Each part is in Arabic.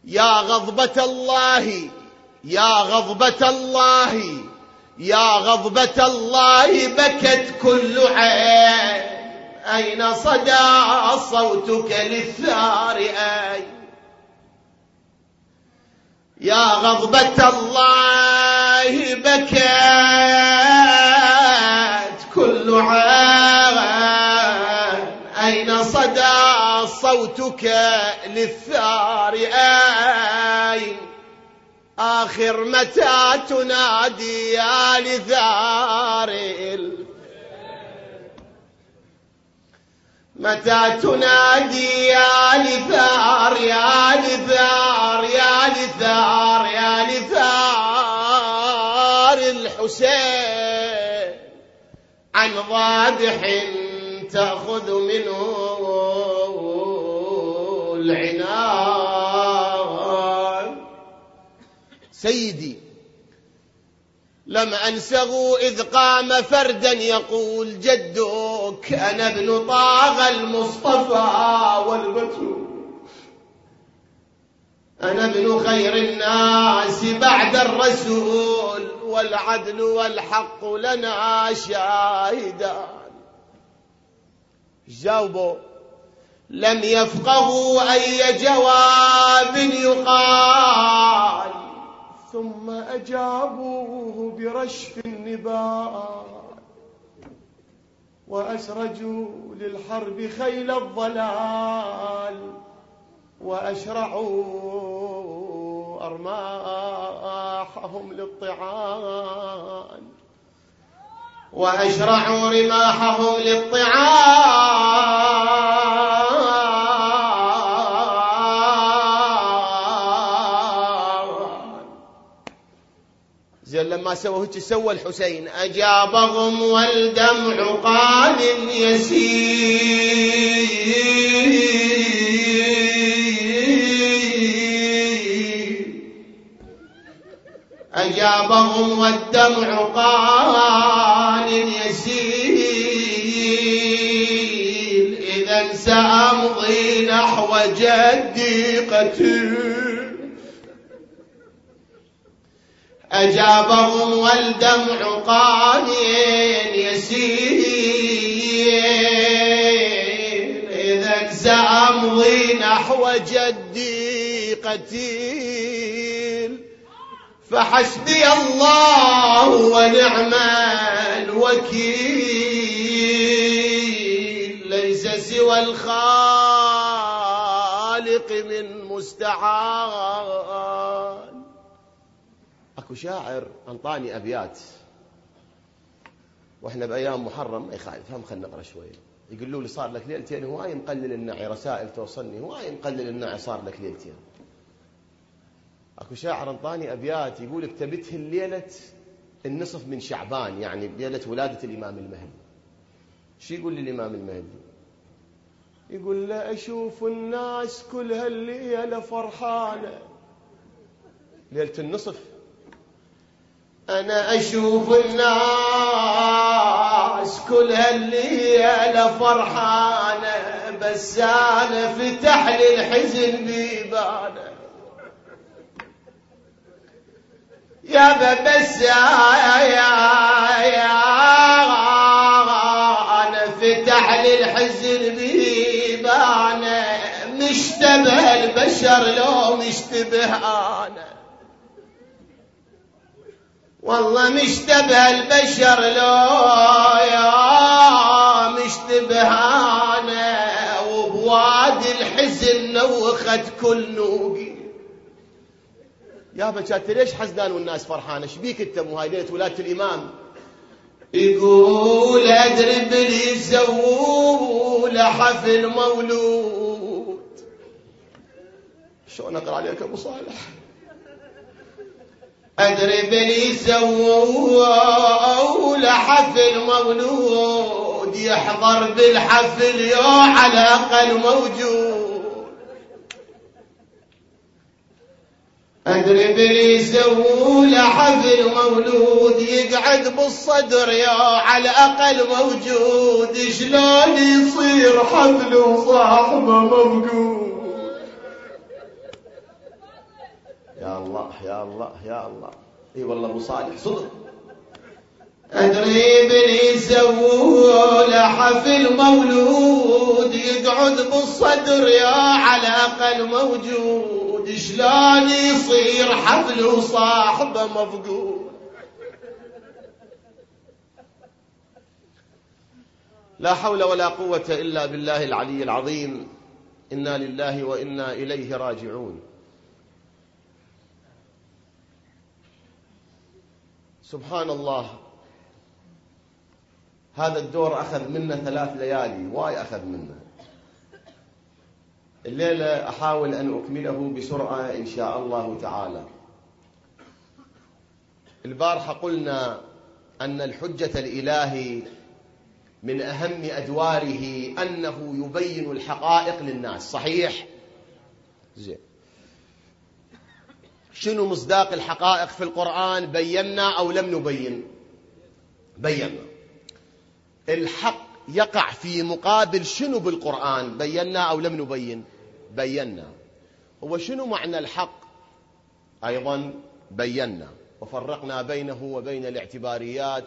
يا غضبة الله يا غضبة الله يا غضبة الله بكت كل عين، أين صدى صوتك للثار أين؟ يا غضبة الله بكت كل عين، أين صدى صوتك للثار أين؟ آخر متى تنادي يا لثار متى تنادي يا لثار يا لثار يا لثار يا لثار الحسين عن ضادح تأخذ منه العنان. سيدي لم أنسه إذ قام فردا يقول جدك أنا ابن طاغ المصطفى والبتول، أنا ابن خير الناس بعد الرسول، والعدل والحق لنا شاهدان. جاوبوا لم يفقهوا أي جواب يقال، ثم أجابوه برشف النبال، وأسرجوا للحرب خيل الضلال، وأشرعوا أرماحهم للطعان، وأشرعوا رماحهم للطعان. زين لما سووا هيك سوى الحسين أجابهم والدمع قال يسير، أجابهم والدمع قال يسير، إذا سأمضي نحو جدي قتيل. أجابهم والدمع قال يسير، إذا سأمضي نحو جدي قتيل، فحسبي الله ونعم الوكيل، ليس سوى الخالق من مستعان. اكو شاعر انطاني ابيات واحنا بايام محرم، ما يخالف هم خلينا نقرا شويه. يقولوا لي صار لك ليلتين هواي مقلل النعي، رسائل توصلني هواي مقلل النعي، صار لك ليلتين. اكو شاعر انطاني ابيات يقول اكتبتها الليله النصف من شعبان، يعني ليله ولاده الامام المهدي. شو يقول لي الامام المهدي؟ يقول له اشوف الناس كل هالليله فرحانه، ليله النصف. أنا أشوف الناس كل هالليلة فرحانة، بس أنا فتح لي الحزن بيبانه. يا بس أنا فتح لي الحزن بيبانه، مشتبه البشر لو مشتبه أنا، والله مشتبه البشر لو يا مشتبه أنا، وبوادي الحزن نوخت كل نوقي. يابا كانت ليش حزنان والناس فرحانة؟ شبيك انت مو هاي ليلة ولادة الإمام؟ يقول أدري بلي سووا لحفل مولود. شلون أقرأ عليك أبو صالح؟ أدري بلي سووا لحفل مولود، يحضر بالحفل يو على الأقل موجود. أدري بلي سووا لحفل مولود، يقعد بالصدر يو على الأقل موجود. شلون يصير حفل وصاحبه موجود؟ يا الله يا الله يا الله. اي والله ابو صالح صدق. ادري بني سووا له حفل مولود يقعد بالصدر يا على اقل موجود، شلون يصير حفل وصاحبه مفقود. لا حول ولا قوة إلا بالله العلي العظيم. إنا لله وإنا إليه راجعون. سبحان الله. هذا الدور أخذ منا 3 ليالي، واي أخذ منا. الليلة أحاول أن أكمله بسرعة إن شاء الله تعالى. البارحة قلنا أن الحجة الإلهي من أهم أدواره أنه يبين الحقائق للناس. صحيح؟ زين. شنو مصداق الحقائق في القرآن؟ بينا أو لم نبين؟ بينا. الحق يقع في مقابل شنو بالقرآن؟ بينا أو لم نبين؟ بينا. هو شنو معنى الحق؟ أيضا بينا وفرقنا بينه وبين الاعتباريات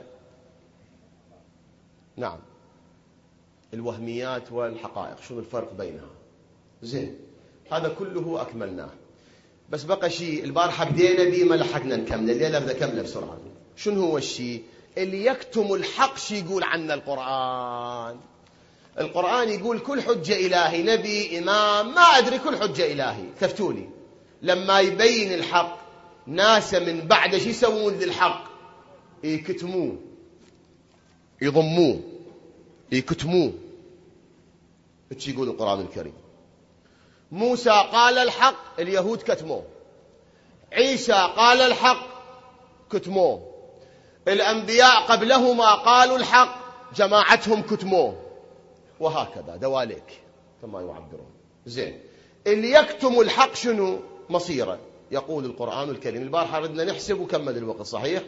نعم الوهميات والحقائق، شنو الفرق بينها. زين، هذا كله أكملناه. بس بقى شيء البارحة بدينا به ما لحقنا نكمله، الليلة بدنا نكمله بسرعة. شنو هو الشيء اللي يكتم الحق؟ شي يقول عنا القرآن؟ القرآن يقول كل حجة إلهي، نبي، إمام، ما أدري، كل حجة إلهي تفتولي لما يبين الحق ناس من بعد شي يسوون للحق؟ يكتموه، يضموه، يكتموه. ايش يقول القرآن الكريم؟ موسى قال الحق، اليهود كتموه. عيسى قال الحق، كتموه. الأنبياء قبلهما قالوا الحق، جماعتهم كتموه. وهكذا دواليك كما يعبرون. زين، اللي يكتم الحق شنو مصيره؟ يقول القرآن الكريم. البارحة ردنا نحسب وكمل الوقت. صحيح؟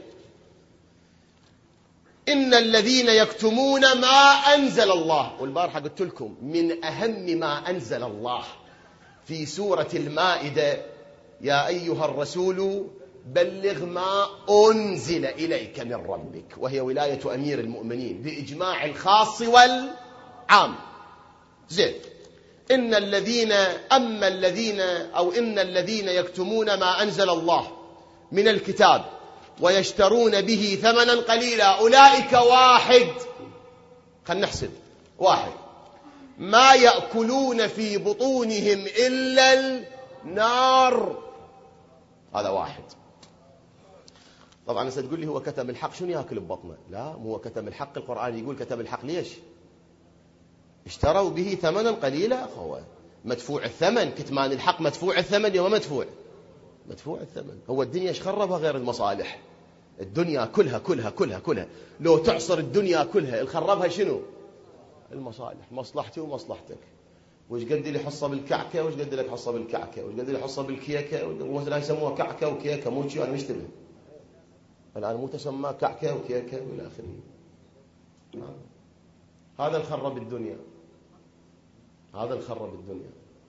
إن الذين يكتمون ما أنزل الله. والبارحة قلت لكم من أهم ما أنزل الله في سورة المائدة: يا أيها الرسول بلغ ما أنزل إليك من ربك، وهي ولاية أمير المؤمنين بإجماع الخاص والعام. زين، إن الذين يكتمون ما أنزل الله من الكتاب ويشترون به ثمنا قليلا أولئك واحد، خلنا نحسب، واحد، ما يأكلون في بطونهم إلا النار. هذا واحد. طبعا ستقول لي هو كتم الحق شنو يأكل ببطنه؟ لا، مو هو كتم الحق. القرآن يقول كتم الحق. ليش؟ اشتروا به ثمنا قليلا. هو مدفوع الثمن. كتمان الحق مدفوع الثمن وما مدفوع الثمن. هو الدنيا ايش خربها غير المصالح؟ الدنيا كلها لو تعصر الدنيا كلها الخربها شنو؟ المصالح. مصلحتي ومصلحتك. وش قد لي حصة بالكعكة، وش قد لك حصة بالكعكة، وش قد لي حصة بالكيكة. ولا يسموها كعكة وكيكة، مو شيء. أنا مشتبه الآن، مو تسمى كعكة وكيكة والى آخره. هذا الخرب الدنيا، هذا الخرب الدنيا.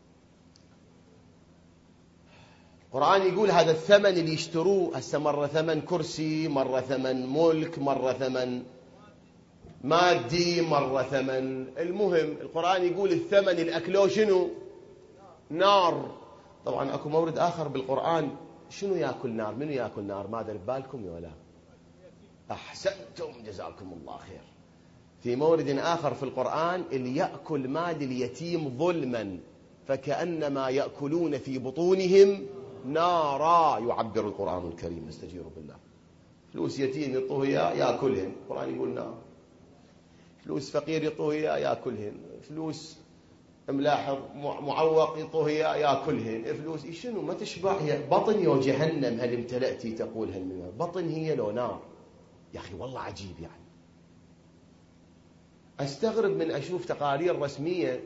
القرآن يقول هذا الثمن اللي يشتروه هسه، مرة ثمن كرسي، مرة ثمن ملك، مرة ثمن مادي، مرة ثمن. المهم القرآن يقول الثمن الأكلو شنو؟ نار. طبعا أكو مورد آخر بالقرآن شنو يأكل نار؟ منو يأكل نار؟ ما أدري ببالكم ولا؟ أحسنتم، جزاكم الله خير. في مورد آخر في القرآن اللي يأكل مال اليتيم ظلما فكأنما يأكلون في بطونهم نارا، يعبر القرآن الكريم. نستجير بالله. فلوس يتيم يعطوه إياه يأكلهن، القرآن يقول نار. فلوس فقير يعطوه إياه يأكلهن. فلوس ملاحظ معوق يعطوه إياه يأكلهن. فلوس شنو ما تشبع؟ هي بطن يا جهنم هل امتلأتي تقول هل من بطن هي لو نار. يا أخي والله عجيب. يعني أستغرب من أشوف تقارير رسمية،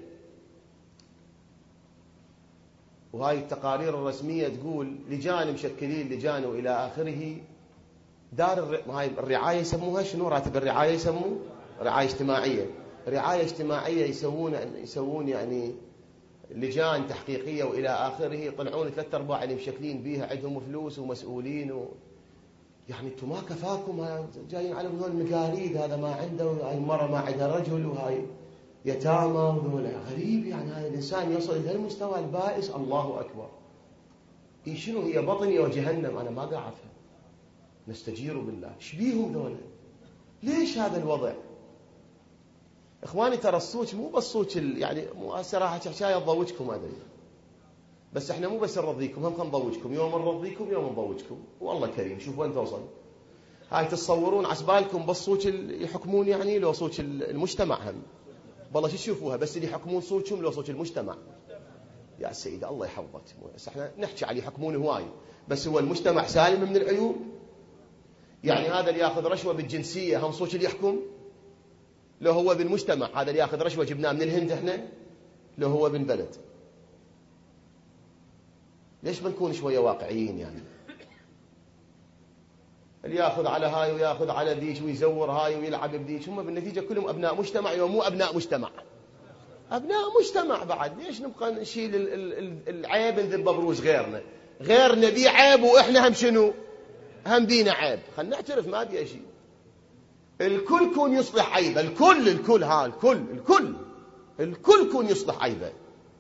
وهاي التقارير الرسمية تقول لجان مشكلين لجان وإلى آخره. هاي الرعاية يسموها شنو؟ راتب الرعاية يسموه رعاية اجتماعية. رعاية اجتماعية يسوون يعني لجان تحقيقية وإلى آخره، يطلعون 3/4 اللي مشكلين بيها عندهم فلوس ومسؤولين يعني أنتم ما كفاكم، جايين على هذول المقاليد، هذا ما عنده وهاي المرأة ما عندها رجل وهاي يتامى وذولا. غريب يعني هذا الإنسان يصل إلى المستوى البائس. الله أكبر. شنو هي بطني وجهنم؟ أنا ما قاعد أفهم. نستجير بالله. إيش بيهم ذولا؟ ليش هذا الوضع؟ إخواني ترى الصوت مو بس صوت يعني مو صراحة حكاية تضوجكم أدري، بس إحنا مو بس نرضيكم، هم نضوجكم، يوم نرضيكم يوم نضوجكم، والله كريم. شوفوا وين توصل. هاي تصورون عسبالكم بس صوت يحكمون يعني لو صوت المجتمع هم، والله شو تشوفوها بس اللي يحكمون صوتهم لو صوت المجتمع. يا سيدي الله يحفظك، بس احنا نحكي على يحكمون هواي، بس هو المجتمع سالم من العيوب. يعني هذا اللي ياخذ رشوه بالجنسيه هم صوت اللي يحكم؟ لو هو بالمجتمع هذا اللي ياخذ رشوه جبناه من الهند احنا، لو هو بن بلد. ليش بنكون شويه واقعيين يعني؟ اللي ياخذ على هاي وياخذ على ذيك ويزور هاي ويلعب بذيك، هم بالنتيجه كلهم ابناء مجتمع، يوم مو ابناء مجتمع، ابناء مجتمع بعد. ليش نبقى نشيل العيب نذب بروز غيرنا بيه عيب واحنا هم شنو؟ هم بينا عيب. خلينا نعترف ما بي شيء. الكل كون يصلح عيبه، الكل كون يصلح عيبه،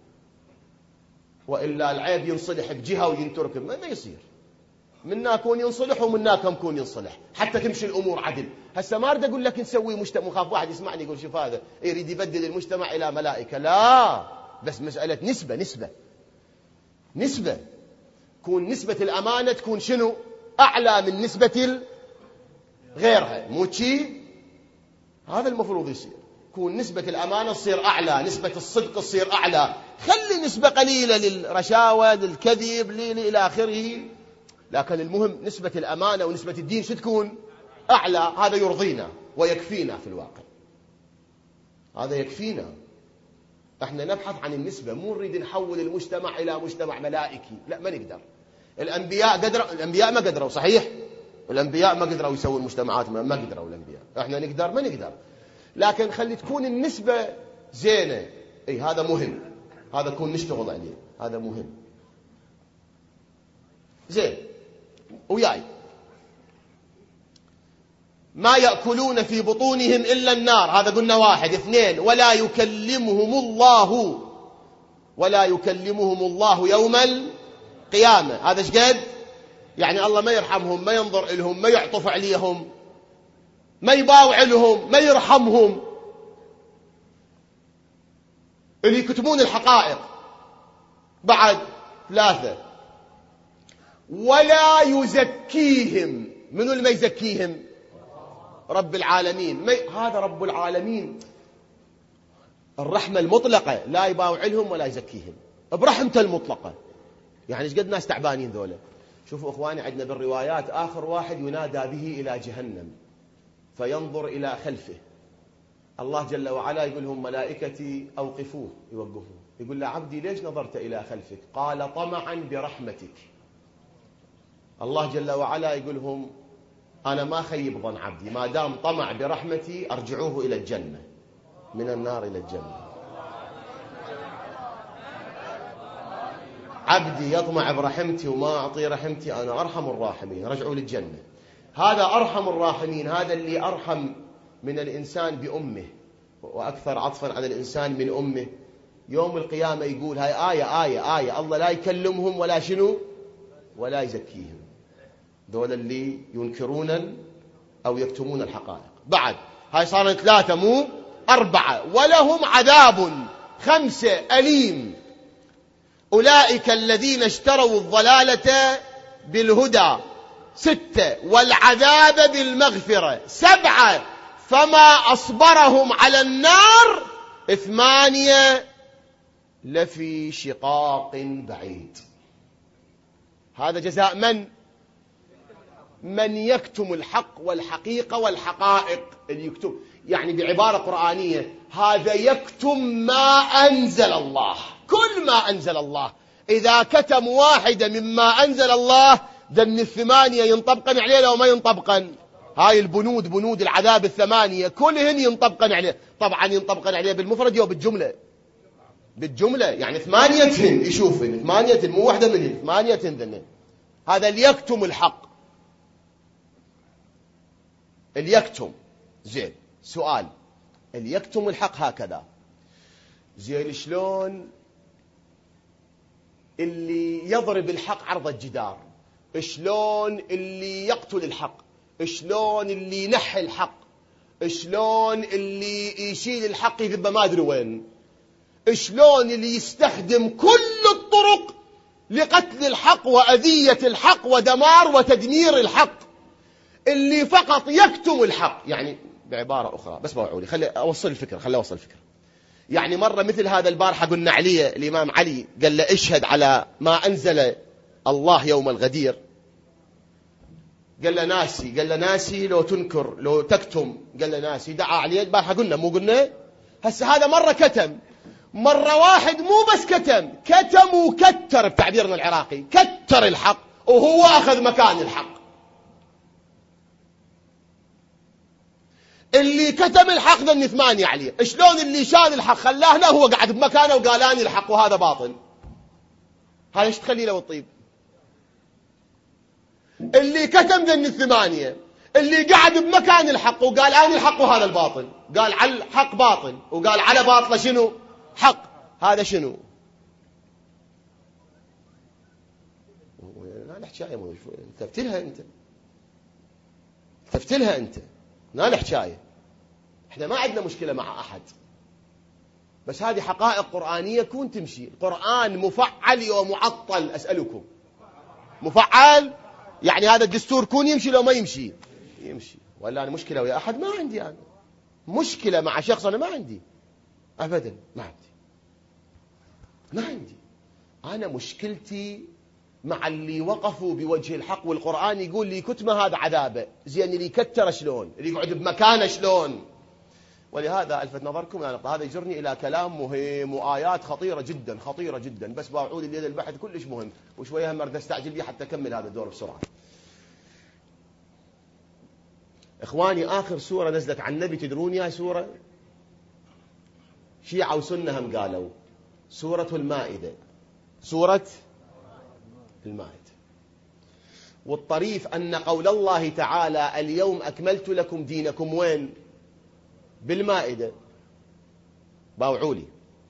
والا العيب ينصلح بجهه وينترك ما يصير. منا كون ينصلح ومنا كم كون ينصلح حتى تمشي الامور عدل. هسه ما اريد اقول لك نسوي مجتمع، مخاف واحد يسمعني يقول شوف هذا يريد يبدل المجتمع الى ملائكه، لا، بس مساله نسبه كون نسبه الامانه تكون شنو؟ اعلى من نسبه غيرها، مو شيء هذا المفروض يصير. كون نسبه الامانه تصير اعلى، نسبه الصدق تصير اعلى، خلي نسبه قليله للرشاوى للكذب الى اخره، لكن المهم نسبة الأمانة ونسبة الدين شو تكون؟ أعلى. هذا يرضينا ويكفينا في الواقع، هذا يكفينا. احنا نبحث عن النسبة، مو نريد نحول المجتمع إلى مجتمع ملائكي، لا ما نقدر. الأنبياء ما قدروا، صحيح؟ الأنبياء ما قدروا يسووا المجتمعات، ما قدروا الأنبياء. احنا نقدر؟ ما نقدر، لكن خلي تكون النسبة زينة. اي هذا مهم، هذا كون نشتغل عليه، هذا مهم. زين وياي. ما يأكلون في بطونهم إلا النار، هذا قلنا 1. 2 ولا يكلمهم الله يوم القيامة. هذا ايش قد؟ يعني الله ما يرحمهم، ما ينظر لهم، ما يعطف عليهم، ما يباوع لهم، ما يرحمهم. اللي يكتمون الحقائق. بعد 3 ولا يزكيهم. منو اللي ما يزكيهم؟ رب العالمين. هذا رب العالمين الرحمة المطلقة، لا يباوع لهم ولا يزكيهم برحمته المطلقة. يعني ايش قد ناس تعبانين ذولا. شوفوا اخواني، عندنا بالروايات آخر واحد ينادى به إلى جهنم فينظر إلى خلفه، الله جل وعلا يقول لهم ملائكتي أوقفوه، يوقفوه، يقول له عبدي ليش نظرت إلى خلفك؟ قال طمعا برحمتك. الله جل وعلا يقول لهم أنا ما خيب ظن عبدي، ما دام طمع برحمتي أرجعوه إلى الجنة، من النار إلى الجنة. عبدي يطمع برحمتي وما أعطي رحمتي، أنا أرحم الراحمين، رجعوا للجنة. هذا أرحم الراحمين، هذا اللي أرحم من الإنسان بأمه وأكثر عطفا على الإنسان من أمه. يوم القيامة يقول هاي آية الله لا يكلمهم ولا شنو ولا يزكيهم. دول اللي ينكرون أو يكتمون الحقائق. بعد هاي صارت 3 مو 4. ولهم عذاب 5 أليم. أولئك الذين اشتروا الضلالة بالهدى. 6 والعذاب بالمغفرة. 7 فما أصبرهم على النار. 8 لفي شقاق بعيد. هذا جزاء من يكتم الحق والحقيقة والحقائق. اللي يكتم يعني بعبارة قرآنية هذا يكتم ما أنزل الله، كل ما أنزل الله. إذا كتم واحدة مما أنزل الله ذن 8 ينطبقن عليه لو ما ينطبقن. هاي البنود، بنود العذاب 8 كلهن ينطبقن عليه. طبعا ينطبقن عليه بالمفرد وبالجملة. بالجملة يعني 8 يشوفن 8 مو واحدة منهم 8 ذنين. هذا اللي يكتم الحق، اللي يكتم. زين سؤال، اللي يكتم الحق هكذا، زين شلون اللي يضرب الحق عرض الجدار؟ شلون اللي يقتل الحق؟ شلون اللي ينحي الحق؟ شلون اللي يشيل الحق يذب ما ادري وين؟ شلون اللي يستخدم كل الطرق لقتل الحق وأذية الحق ودمار وتدمير الحق؟ اللي فقط يكتم الحق. يعني بعبارة أخرى بس بوعولي، خلي أوصل الفكرة. يعني مرة مثل هذا البارحة قلنا عليه الإمام علي قال له اشهد على ما أنزل الله يوم الغدير، قال له ناسي لو تنكر لو تكتم، قال له ناسي. دعا عليه البارحة قلنا مو قلنا؟ هسه هذا مرة كتم، مرة واحد مو بس كتم وكتر بتعبيرنا العراقي، كتر الحق وهو أخذ مكان الحق. اللي كتم الحق ذني 8 عليه. شلون اللي شال الحق خلاه له هو قاعد بمكانه وقال اني الحق وهذا باطل؟ هاي ايش تخلي له الطيب؟ اللي كتم ذني 8 اللي قاعد بمكان الحق وقال اني الحق وهذا الباطل، قال على الحق باطل وقال على باطله شنو؟ حق. هذا شنو؟ لا حكايه تفتلها انت ما له حكايه. احنا ما عندنا مشكله مع احد، بس هذه حقائق قرآنية كون تمشي. القرآن مفعل ومعطل، أسألكم مفعل يعني هذا الدستور كون يمشي لو ما يمشي؟ يمشي. ولا أنا مشكلة ويا أحد؟ ما عندي أنا مشكلة مع شخص، أنا ما عندي أبدا، ما عندي. أنا مشكلتي مع اللي وقفوا بوجه الحق، والقرآن يقول لي كتمة هذا عذابه. زين اللي يكتر شلون؟ اللي يقعد بمكانه شلون؟ ولهذا ألفت نظركم هذا يجرني إلى كلام مهم وآيات خطيرة جدا، بس باعود لي البحث كلش مهم، وشوية هم أريد أستعجل بيه حتى أكمل هذا الدور بسرعة. إخواني آخر سورة نزلت عن النبي تدرون يا سورة؟ شيعة وسنة هم قالوا سورة المائدة. سورة المائدة. والطريف أن قول الله تعالى اليوم أكملت لكم دينكم وين؟ بالمائدة. باوعولي.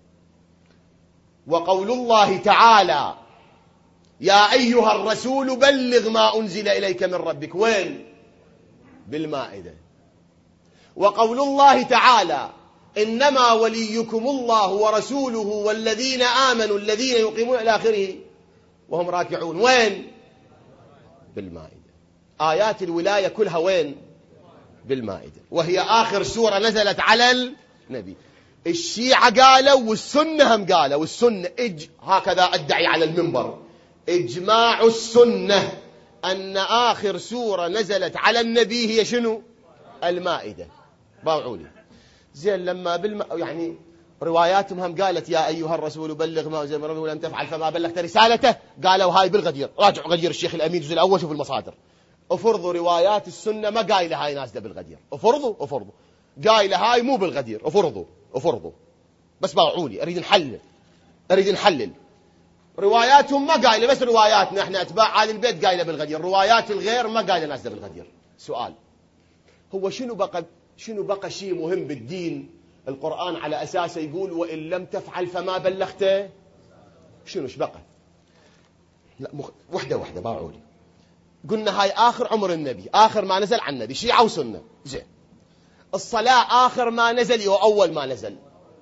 وقول الله تعالى يا أيها الرسول بلغ ما أنزل إليك من ربك وين؟ بالمائدة. وقول الله تعالى إنما وليكم الله ورسوله والذين آمنوا الذين يقيمون إلى آخره وهم راكعون وين؟ بالمائدة. آيات الولاية كلها وين؟ بالمائدة، وهي آخر سورة نزلت على النبي. الشيعة قالوا والسنة هم قالوا، والسنة هكذا أدعي على المنبر إجماع السنة أن آخر سورة نزلت على النبي هي شنو؟ المائدة. باوعولي. زين لما يعني رواياتهم هم قالت يا أيها الرسول بلغ ما أنزل من ربك ولم تفعل فما بلغت رسالته، قالوا هاي بالغدير. راجعوا غدير الشيخ الأمين الجزء الأول شوفوا المصادر. افرضوا روايات السنة ما قايلة هاي نازلة بالغدير، افرضوا قايلة هاي مو بالغدير، افرضوا بس باوعولي أريد نحلل. رواياتهم ما قايلة، بس رواياتنا احنا أتباع آل البيت قايلة بالغدير، روايات الغير ما قايلة نازلة بالغدير. سؤال، هو شنو بقى شيء مهم بالدين القرآن على أساسه يقول وإن لم تفعل فما بلغته؟ شنو بقى؟ لا وحدة باوعولي. قلنا هاي آخر عمر النبي، آخر ما نزل عن النبي، شيعة وسنة. زين الصلاة آخر ما نزل أو أول ما نزل؟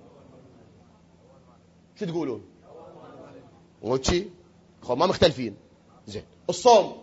شو تقولون؟ وشي ما مختلفين. زين الصوم،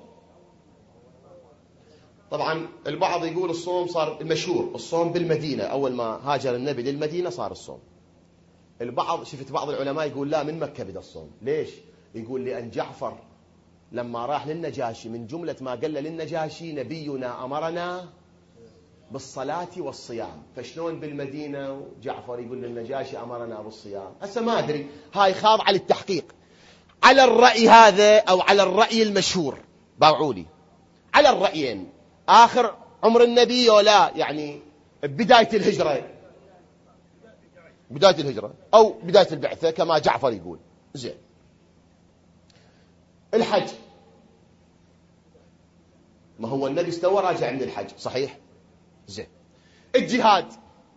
طبعا البعض يقول الصوم صار المشهور الصوم بالمدينة، أول ما هاجر النبي للمدينة صار الصوم. البعض شفت بعض العلماء يقول لا من مكة بدأ الصوم. ليش؟ يقول لأن جعفر لما راح للنجاشي من جملة ما قال للنجاشي نبينا أمرنا بالصلاة والصيام، فشلون بالمدينة وجعفر يقول للنجاشي أمرنا بالصيام؟ هسه ما أدري، هاي خاضعة للتحقيق. على الرأي هذا أو على الرأي المشهور باوعولي، على الرأيين آخر عمر النبي ولا يعني بداية الهجرة؟ بداية الهجرة أو بداية البعثة كما جعفر يقول. زين. الحج، ما هو النبي استوى راجع من الحج، صحيح؟ زين. الجهاد،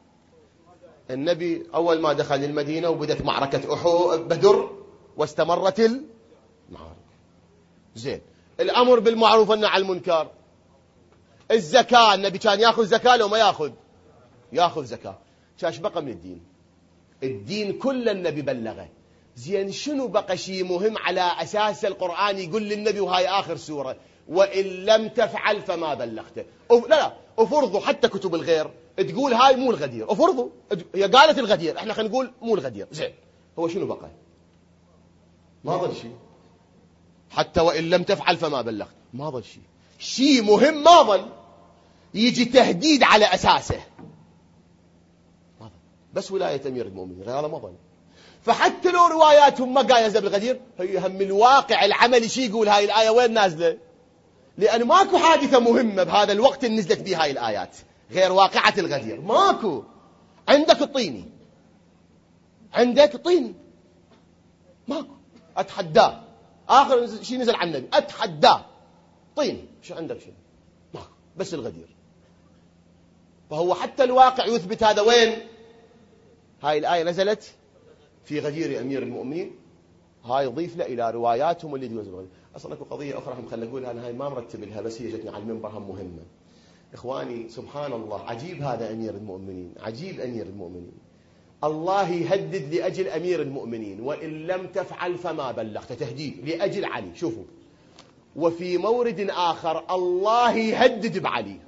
النبي أول ما دخل المدينة وبدت معركة بدر واستمرت المعارك. زين. الأمر بالمعروف والنهي عن المنكر. الزكاة، النبي كان يأخذ زكاة لو ما يأخذ؟ يأخذ زكاة. كاش بقى من الدين؟ الدين كله النبي بلغه. زين، شنو بقى شيء مهم على أساس القرآن يقول للنبي وهاي آخر سورة وإن لم تفعل فما بلغته؟ لا أفرضوا حتى كتب الغير تقول هاي مو الغدير، أفرضوا هي قالت الغدير، احنا خلينا نقول مو الغدير. زين، هو شنو بقى؟ ما ظل شيء. حتى وإن لم تفعل فما بلغت، ما ظل شيء. شيء مهم ما ظل، يجي تهديد على أساسه ما ظل. بس ولاية أمير المؤمنين هذا ما ظل. فحتى لو رواياتهم ما قايزة بالغدير، هي هم الواقع العملي شيء يقول هاي الآية وين نازلة؟ لأن ماكو حادثة مهمة بهذا الوقت اللي نزلت به هاي الآيات غير واقعة الغدير. ماكو. عندك الطيني، عندك الطيني ماكو، أتحداه. آخر شيء نزل عن النبي أتحداه طيني، شو عندك شيء؟ ماكو، بس الغدير. فهو حتى الواقع يثبت هذا. وين هاي الآية نزلت؟ في غدير أمير المؤمنين. هاي ضيف له إلى رواياتهم اللي تقول الغدير. أصلا أكو قضية أخرى هم خلنا نقولها، أنا هاي ما مرتب لها بس هي جتني على المنبر هم مهمة. إخواني سبحان الله، عجيب هذا أمير المؤمنين، عجيب أمير المؤمنين. الله يهدد لأجل أمير المؤمنين وإن لم تفعل فما بلغت، تهديد لأجل علي. شوفوا، وفي مورد آخر الله يهدد بعلي.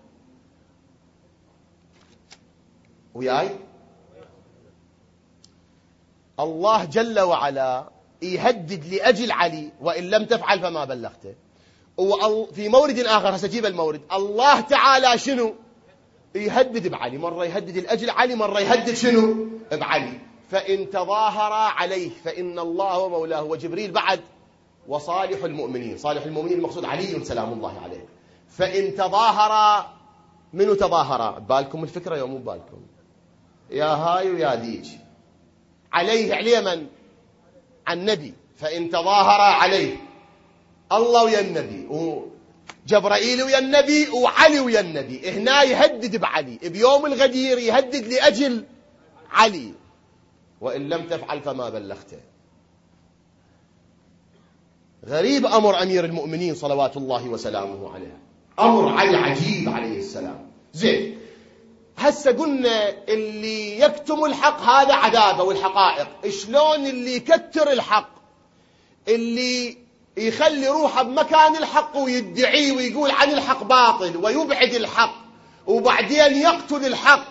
وياي الله جل وعلا يهدد لأجل علي وإن لم تفعل فما بلغته. وفي مورد آخر هسجيب المورد، الله تعالى شنو يهدد بعلي؟ مرة يهدد لأجل علي، مرة يهدد شنو بعلي. فإن تظاهر عليه فإن الله هو مولاه وجبريل بعد وصالح المؤمنين. صالح المؤمنين المقصود علي سلام الله عليه. فإن تظاهر، منو تظاهر؟ بالكم الفكرة يوم بالكم يا هاي ويا ديج. عليه عليه من؟ عن النبي. فإن تظاهر عليه الله ويا النبي وجبرائيل ويا النبي وعلي ويا النبي. هنا يهدد بعلي بيوم الغدير، يهدد لأجل علي وإن لم تفعل فما بلغته. غريب أمر أمير المؤمنين صلوات الله وسلامه عليه، أمر علي عجيب عليه السلام. زين، هسه قلنا اللي يكتم الحق هذا عذابه والحقائق. شلون اللي يكتر الحق، اللي يخلي روحه بمكان الحق ويدعيه ويقول عن الحق باطل ويبعد الحق وبعدين يقتل الحق؟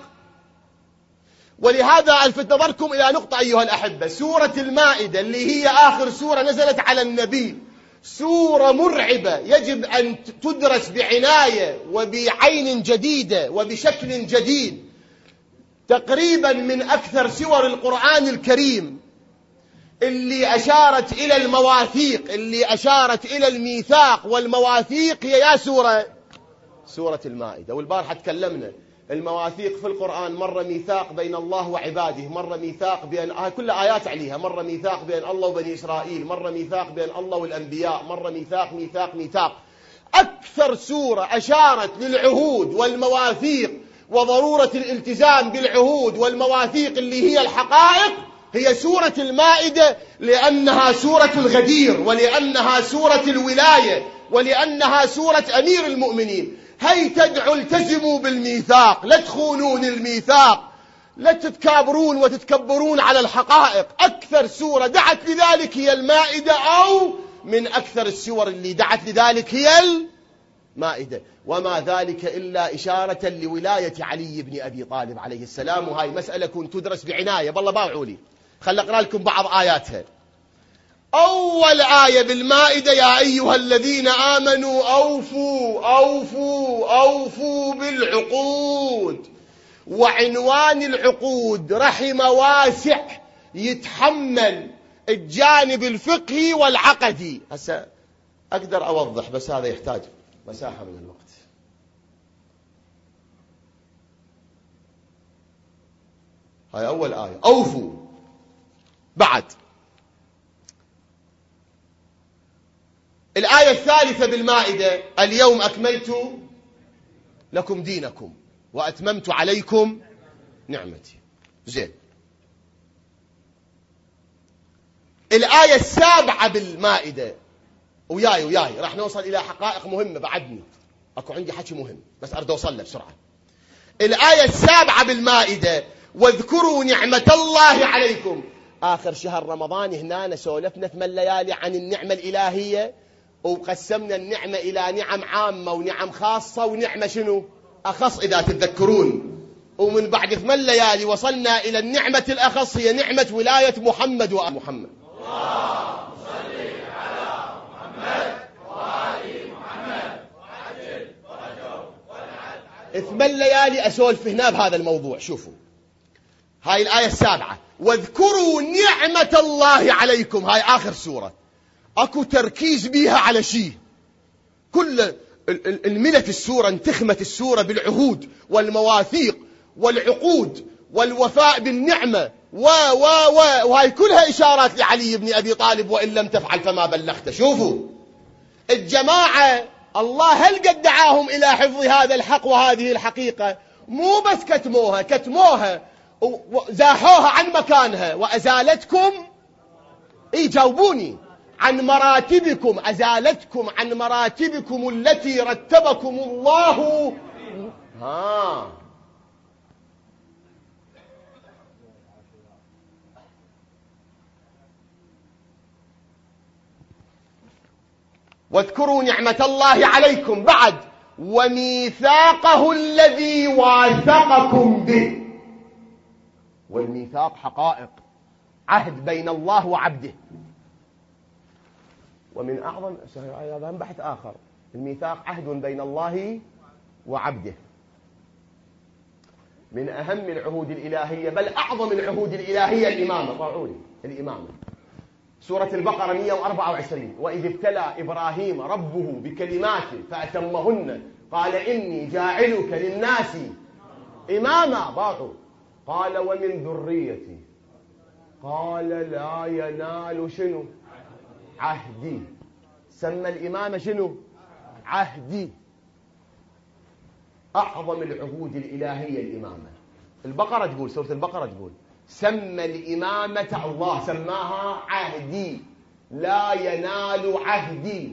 ولهذا ألفت نظركم إلى نقطة أيها الأحبة. سورة المائدة اللي هي آخر سورة نزلت على النبي، سورة مرعبة يجب أن تدرس بعناية وبعين جديدة وبشكل جديد. تقريبا من أكثر سور القرآن الكريم اللي أشارت إلى المواثيق، اللي أشارت إلى الميثاق والمواثيق، هي يا سورة المائدة. والبارحة تكلمنا المواثيق في القرآن، مرة ميثاق بين الله وعباده، مرة ميثاق بين كل آيات عليها، مرة ميثاق بين الله وبني إسرائيل، مرة ميثاق بين الله والأنبياء، مرة ميثاق ميثاق ميثاق. أكثر سورة أشارت للعهود والمواثيق وضرورة الالتزام بالعهود والمواثيق اللي هي الحقائق هي سورة المائدة، لأنها سورة الغدير ولأنها سورة الولاية ولأنها سورة أمير المؤمنين. هي تدعو التزموا بالميثاق، لا تخونون الميثاق، لا تتكابرون وتتكبرون على الحقائق. أكثر سورة دعت لذلك هي المائدة، أو من أكثر السور اللي دعت لذلك هي المائدة. وما ذلك إلا إشارة لولاية علي بن أبي طالب عليه السلام. وهاي مسألة كنت تدرس بعناية، بالله باوعوا لي. خل أقرأ لكم بعض آياتها. أول آية بالمائدة: يا أيها الذين آمنوا أوفوا بالعقود. وعنوان العقود رحم واسع يتحمل الجانب الفقهي والعقدي. هسه أقدر أوضح بس هذا يحتاج مساحة من الوقت. هاي أول آية. أوفوا. بعد الآية الثالثة بالمائدة: اليوم أكملت لكم دينكم وأتممت عليكم نعمتي. زين. الآية السابعة بالمائدة، وياي راح نوصل إلى حقائق مهمة بعدني، أكو عندي حكي مهم بس أريد أوصل له بسرعة. الآية السابعة بالمائدة: واذكروا نعمة الله عليكم. آخر شهر رمضان هنا سولفنا 8 ليالي عن النعمة الإلهية، وقسمنا النعمة إلى نعم عامة ونعم خاصة ونعمة شنو أخص إذا تتذكرون. ومن بعد 8 ليالي وصلنا إلى النعمة الأخص، هي نعمة ولاية محمد وآل محمد. اللهم صل على محمد وآل محمد وعجل فرجهم ونعت. 8 ليالي أسولف هنا بهذا الموضوع. شوفوا هاي الآية السابعة: واذكروا نعمة الله عليكم. هاي آخر سورة أكو تركيز بيها على شيء. كل الملت السورة، انتخمت السورة بالعهود والمواثيق والعقود والوفاء بالنعمة وهاي كلها إشارات لعلي بن أبي طالب: وإن لم تفعل فما بلغت. شوفوا الجماعة الله هل قد دعاهم إلى حفظ هذا الحق وهذه الحقيقة؟ مو بس كتموها وزاحوها عن مكانها. وأزالتكم، جاوبوني، عن مراتبكم، أزالتكم عن مراتبكم التي رتبكم الله. واذكروا نعمة الله عليكم. بعد: وميثاقه الذي واثقكم به. والميثاق حقائق، عهد بين الله وعبده. ومن أعظم هذا بحث آخر. الميثاق عهد بين الله وعبده، من أهم العهود الإلهية، بل أعظم العهود الإلهية الإمامة. طاعوني الإمامة. سورة البقرة 124: وإذ ابتلى إبراهيم ربه بكلمات فأتمهن قال إني جاعلك للناس إماما. باعوا. قال ومن ذريتي. قال لا ينال شنو؟ عهدي. سمى الإمامة شنو؟ عهدي. أعظم العهود الإلهية الإمامة. البقرة تقول، سورة البقرة تقول: سمى الإمامة، الله سماها عهدي، لا ينال عهدي.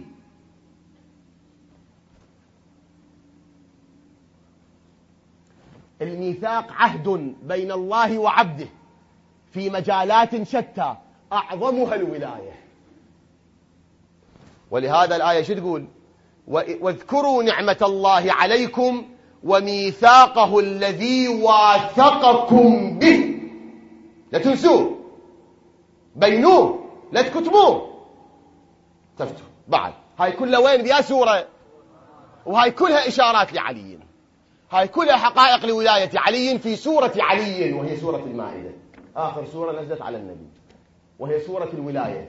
الميثاق عهد بين الله وعبده في مجالات شتى، أعظمها الولاية. ولهذا الآية شو تقول؟ واذكروا نعمة الله عليكم وميثاقه الذي واثقكم به. لا تنسوه، بينوه، لا تكتموه، تفتوا. بعد هاي كلها وين بيا سورة؟ وهاي كلها إشارات لعلي، هاي كلها حقائق لولاية علي في سورة علي، وهي سورة المائدة، آخر سورة نزلت على النبي، وهي سورة الولاية.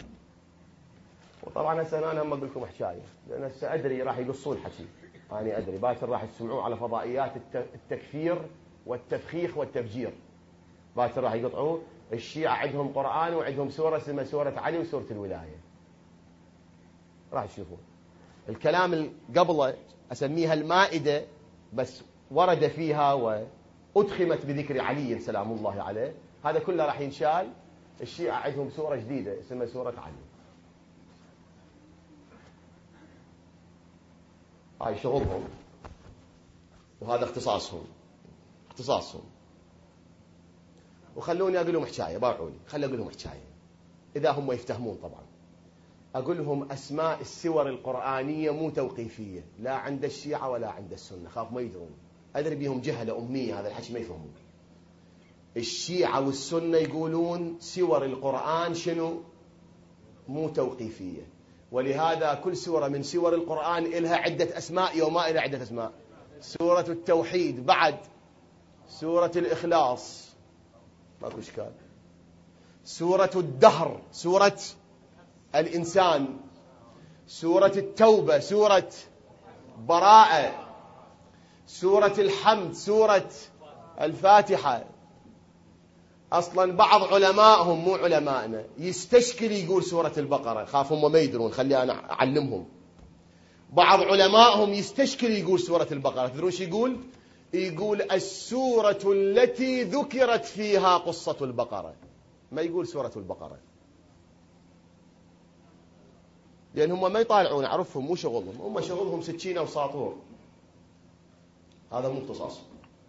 وطبعا هسه أنا هم أقول لكم حكاية، لأن هسه أدري راح يقصون حكي، أنا أدري باكر راح تسمعون على فضائيات التكفير والتفخيخ والتفجير. باكر راح يقطعون الشيعة عندهم قرآن وعندهم سورة اسمها سورة علي وسورة الولاية، راح تشوفون. الكلام اللي قبله أسميها المائدة، بس ورد فيها وأدخمت بذكر علي سلام الله عليه، هذا كله راح ينشال. الشيعة عندهم سورة جديدة اسمها سورة علي. هاي شغلهم وهذا اختصاصهم. وخلوني أقول لهم حكاية، باعوني خلوني أقول لهم حكاية إذا هم يفتهمون. طبعا أقول لهم أسماء السور القرآنية مو توقيفية، لا عند الشيعة ولا عند السنة، خاف ما يدرون، أدري بيهم جهلة أمية، هذا الحكي ما يفهمون. الشيعة والسنة يقولون سور القرآن شنو؟ مو توقيفية، ولهذا كل سورة من سور القرآن إلها عدة أسماء، وما إلها عدة أسماء. سورة التوحيد، بعد سورة الإخلاص ماكو إشكال، سورة الدهر، سورة الإنسان، سورة التوبة، سورة براءة، سورة الحمد، سورة الفاتحة، أصلا بعض علمائهم مو علمائنا يستشكل يقول سورة البقرة، خافهم وما يدرون، خلي أنا أعلمهم. بعض علمائهم يستشكل يقول سورة البقرة، تدرون شو يقول؟ يقول السورة التي ذكرت فيها قصة البقرة، ما يقول سورة البقرة، لأن هم ما يطالعون، أعرفهم مو شغلهم، هم شغلهم سكينة وساطور، هذا مو اختصاصهم.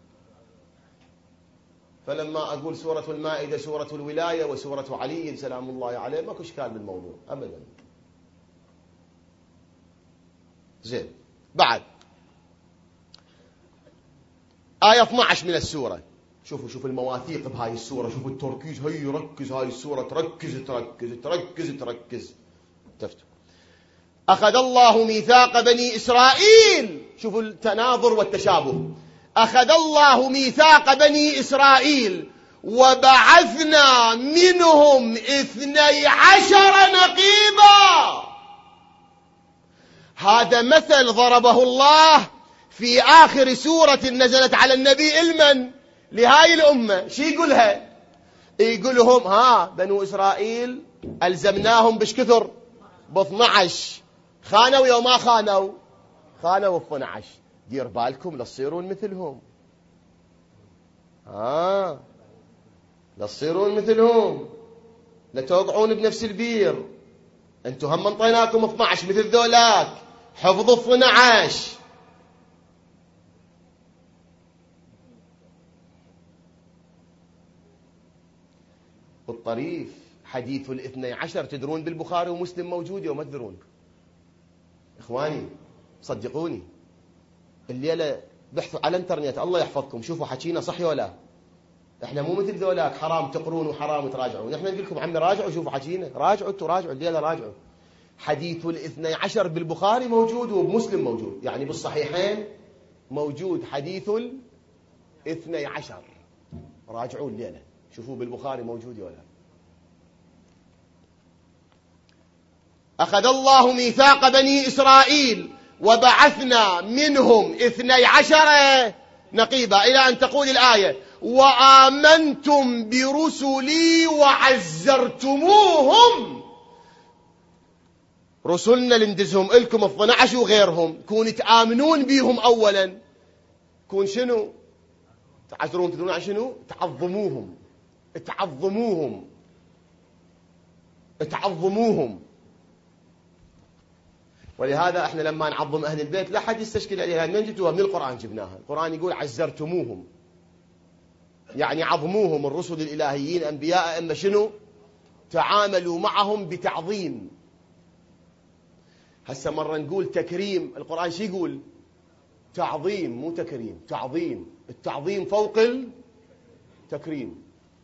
فلما أقول سورة المائدة سورة الولاية وسورة علي سلام الله عليه ماكو إشكال بالموضوع أبدا. زين، بعد آية 12 من السورة، شوفوا المواثيق بهاي السورة، شوفوا التركيز، هي ركز هاي السورة، تركز. تفتوا أخذ الله ميثاق بني إسرائيل، شوفوا التناظر والتشابه، أخذ الله ميثاق بني إسرائيل وبعثنا منهم 12 نقيبا. هذا مثل ضربه الله في آخر سورة نزلت على النبي المن لهاي الأمة. شي يقولها؟ يقولهم بنو إسرائيل ألزمناهم بش كثر ب12، خانوا يوم ما خانوا ب12، دير بالكم لتصيرون مثلهم، لتصيرون مثلهم، لتوقعون بنفس البير. انتم هم انطيناكم 12 مثل ذولاك، حفظوا 12. بالطريف حديث 12 تدرون بالبخاري ومسلم موجود وما تدرون؟ إخواني صدقوني، الليلة بحثوا على الانترنت، الله يحفظكم، شوفوا حكينا صحي ولا. احنا مو مثل ذولاك حرام تقرون وحرام تراجعون، احنا نقول لكم عمي راجعوا شوفوا حكينا، راجعوا تراجعوا الليلة، راجعوا. حديث 12 بالبخاري موجود وبمسلم موجود، يعني بالصحيحين موجود حديث 12، راجعوا الليلة شوفوا بالبخاري موجود ولا. أخذ الله ميثاق بني إسرائيل وبعثنا منهم 12 نقيبا إلى أن تقول الآية وآمنتم برسلي وعزرتموهم. رسلنا لندزهم لكم 12 وغيرهم، كون تآمنون بيهم أولا، كون شنو تعزرون، تدرون عن شنو؟ تعظموهم. ولهذا احنا لما نعظم أهل البيت لا حد يستشكل عليها، من جبتوها؟ من القرآن جبناها. القرآن يقول عزرتموهم، يعني عظموهم، الرسل الإلهيين أنبياء، أما شنو؟ تعاملوا معهم بتعظيم. هسه مرة نقول تكريم، القرآن شو يقول؟ تعظيم مو تكريم، تعظيم، التعظيم فوق التكريم.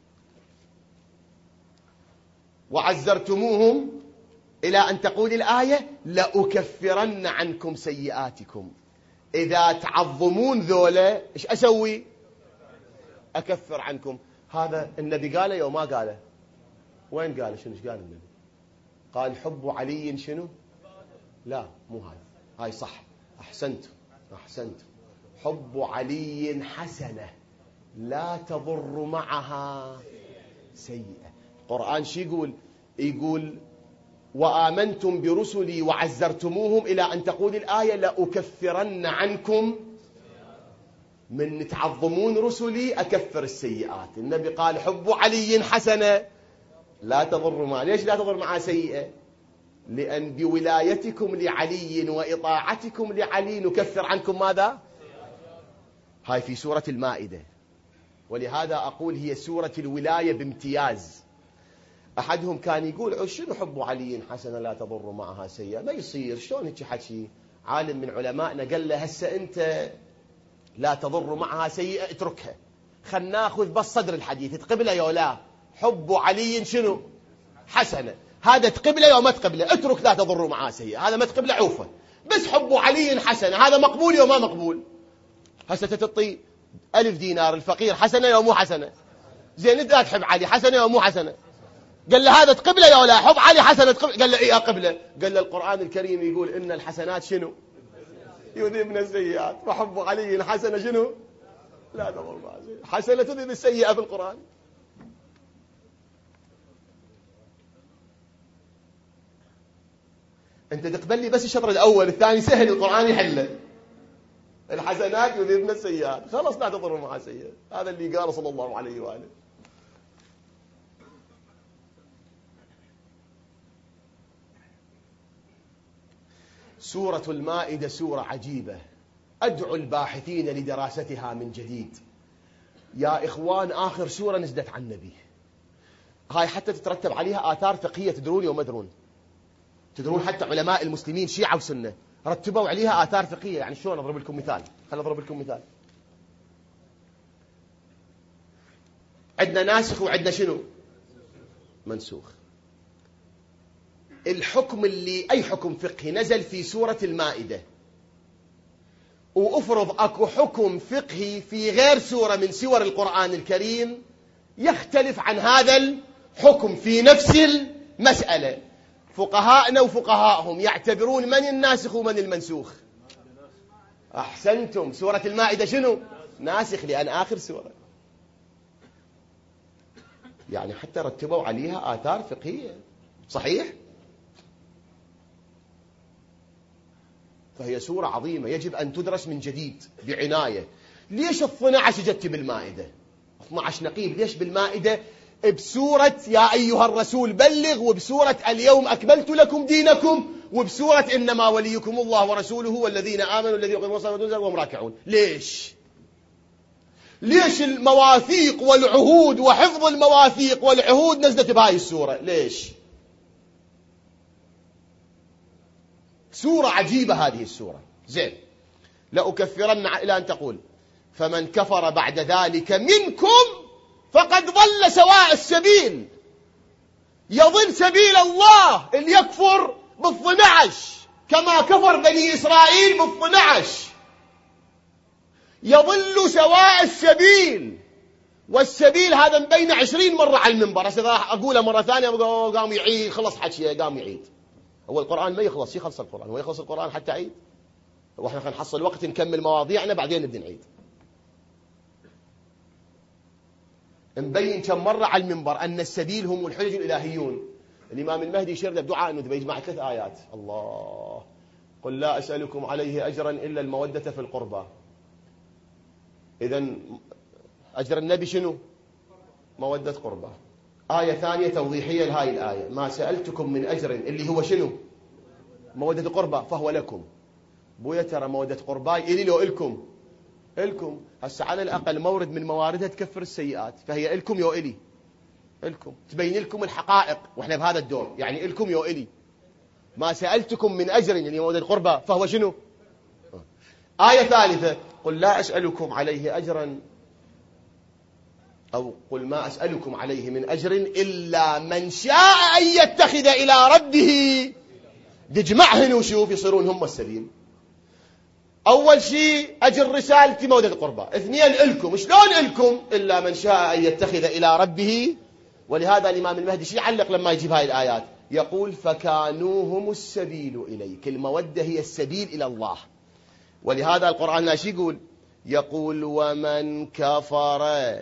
وعزرتموهم إلى أن تقول الآية لأكفرن عنكم سيئاتكم. إذا تعظمون ذولا إيش أسوي؟ أكفر عنكم. هذا النبي قاله يوم ما قاله؟ وين قاله؟ شنو قال النبي؟ قال حب علي شنو؟ لا مو هاي صح، أحسنت. حب علي حسنة لا تضر معها سيئة. القرآن شو يقول؟ يقول وآمنتم برسلي وعزرتموهم إلى أن تقول الآية لأكفرن عنكم، من تعظمون رسلي أكفر السيئات. النبي قال حب علي حسنة لا تضر معها. ليش لا تضر معها سيئة؟ لأن بولايتكم لعلي وإطاعتكم لعلي نكفر عنكم ماذا؟ هاي في سورة المائدة. ولهذا أقول هي سورة الولاية بامتياز. أحدهم كان يقول شنو حب علي حسنة لا تضر معها سيئة؟ ما يصير، شلون هيك حكي؟ عالم من علمائنا قال له هسه أنت لا تضر معها سيئة اتركها، خلنا ناخذ بس صدر الحديث، تقبله يا لا؟ حب علي شنو؟ حسنة، هذا تقبله وما تقبله، اترك لا تضر معها سيئة، هذا ما تقبله عوفه. بس حب علي حسنة هذا مقبول وما مقبول؟ هسه تعطي 1000 دينار الفقير حسنة ومو حسنة؟ زين انت تحب علي حسنة ومو حسنة؟ قال له هذا تقبله يا ولا؟ حب علي حسنة تقبله؟ قال له ايه اقبله. قال له القرآن الكريم يقول ان الحسنات شنو؟ يذهبن السيئات، وحب علي حسنة شنو؟ لا تضر معها سيئة. حسنة تذهب السيئة في القرآن. أنت تقبل لي بس الشطر الأول، الثاني سهل القرآن يحله. الحسنات يذهبن السيئات، خلاص لا تضروا مع سيئات. هذا اللي قال صلى الله عليه وآله. سورة المائدة سورة عجيبة، أدعو الباحثين لدراستها من جديد. يا إخوان آخر سورة نزلت عن النبي، هاي حتى تترتب عليها آثار فقهية، تدرون وما تدرون؟ تدرون حتى علماء المسلمين شيعة وسنة رتبوا عليها آثار فقهية. يعني شلون؟ أضرب لكم مثال، خليني أضرب لكم مثال. عندنا ناسخ وعندنا شنو؟ منسوخ. الحكم اللي أي حكم فقهي نزل في سورة المائدة، وأفرض أكو حكم فقهي في غير سورة من سور القرآن الكريم يختلف عن هذا الحكم في نفس المسألة، فقهاءنا وفقهاءهم يعتبرون من الناسخ ومن المنسوخ؟ أحسنتم، سورة المائدة شنو؟ ناسخ، لأن آخر سورة. يعني حتى رتبوا عليها آثار فقهية، صحيح؟ فهي سورة عظيمة يجب أن تدرس من جديد بعناية. ليش 12 جت بالمائدة؟ 12 نقيب ليش بالمائدة؟ بسورة يا أيها الرسول بلغ، وبسورة اليوم أكملت لكم دينكم، وبسورة إنما وليكم الله ورسوله والذين آمنوا الذين يقيمون الصلاة وهم راكعون. ليش؟ ليش المواثيق والعهود وحفظ المواثيق والعهود نزلت بهاي السورة؟ ليش؟ سورة عجيبة هذه السورة. زين، لأكفرن إلى أن تقول فمن كفر بعد ذلك منكم فقد ضل سواء السبيل. يضل سبيل الله اللي يكفر ب12 كما كفر بني إسرائيل ب12، يضل سواء السبيل. والسبيل هذا مبين 20 مرة على المنبر، هسه راح أقولها مرة ثانية قام يعيد، خلص حكيه قام يعيد. هو القرآن ما يخلص، يخلص القرآن، هو يخلص القرآن حتى عيد؟ واحنا خلينا نحصل وقت نكمل مواضيعنا بعدين نبدأ نعيد. مبين كم مرة على المنبر أن السبيل هم الحجج الإلهيون. الإمام المهدي يشير له بدعاء أنه يجمع 3 آيات. الله قل لا أسألكم عليه أجرا إلا المودة في القربى. إذن أجر النبي شنو؟ مودة قربى. آية ثانية توضيحية لهاي الآية، ما سألتكم من أجر اللي هو شنو؟ مودة قربى فهو لكم. بويا ترى مودة قرباي إلي لو إلكم، إلكم هسه على الأقل مورد من مواردها تكفر السيئات، فهي إلكم يو إلي، إلكم تبين لكم الحقائق، وإحنا بهذا الدور يعني إلكم يو إلي. ما سألتكم من أجر يعني مودة قربى فهو شنو؟ آية ثالثة قل لا أسألكم عليه أجرا، أو قل ما أسألكم عليه من أجر إلا من شاء أن يتخذ إلى ربه. تجمعهن وشوف يصيرون هم السبيل. أول شيء أجر رسالتي مودة القربى، 2 إلكم، شلون إلكم؟ إلا من شاء أن يتخذ إلى ربه. ولهذا الإمام المهدي شيء يعلق لما يجيب هاي الآيات يقول فكانوهم السبيل إليك، المودة هي السبيل إلى الله. ولهذا القرآن لا شيء يقول ومن كفر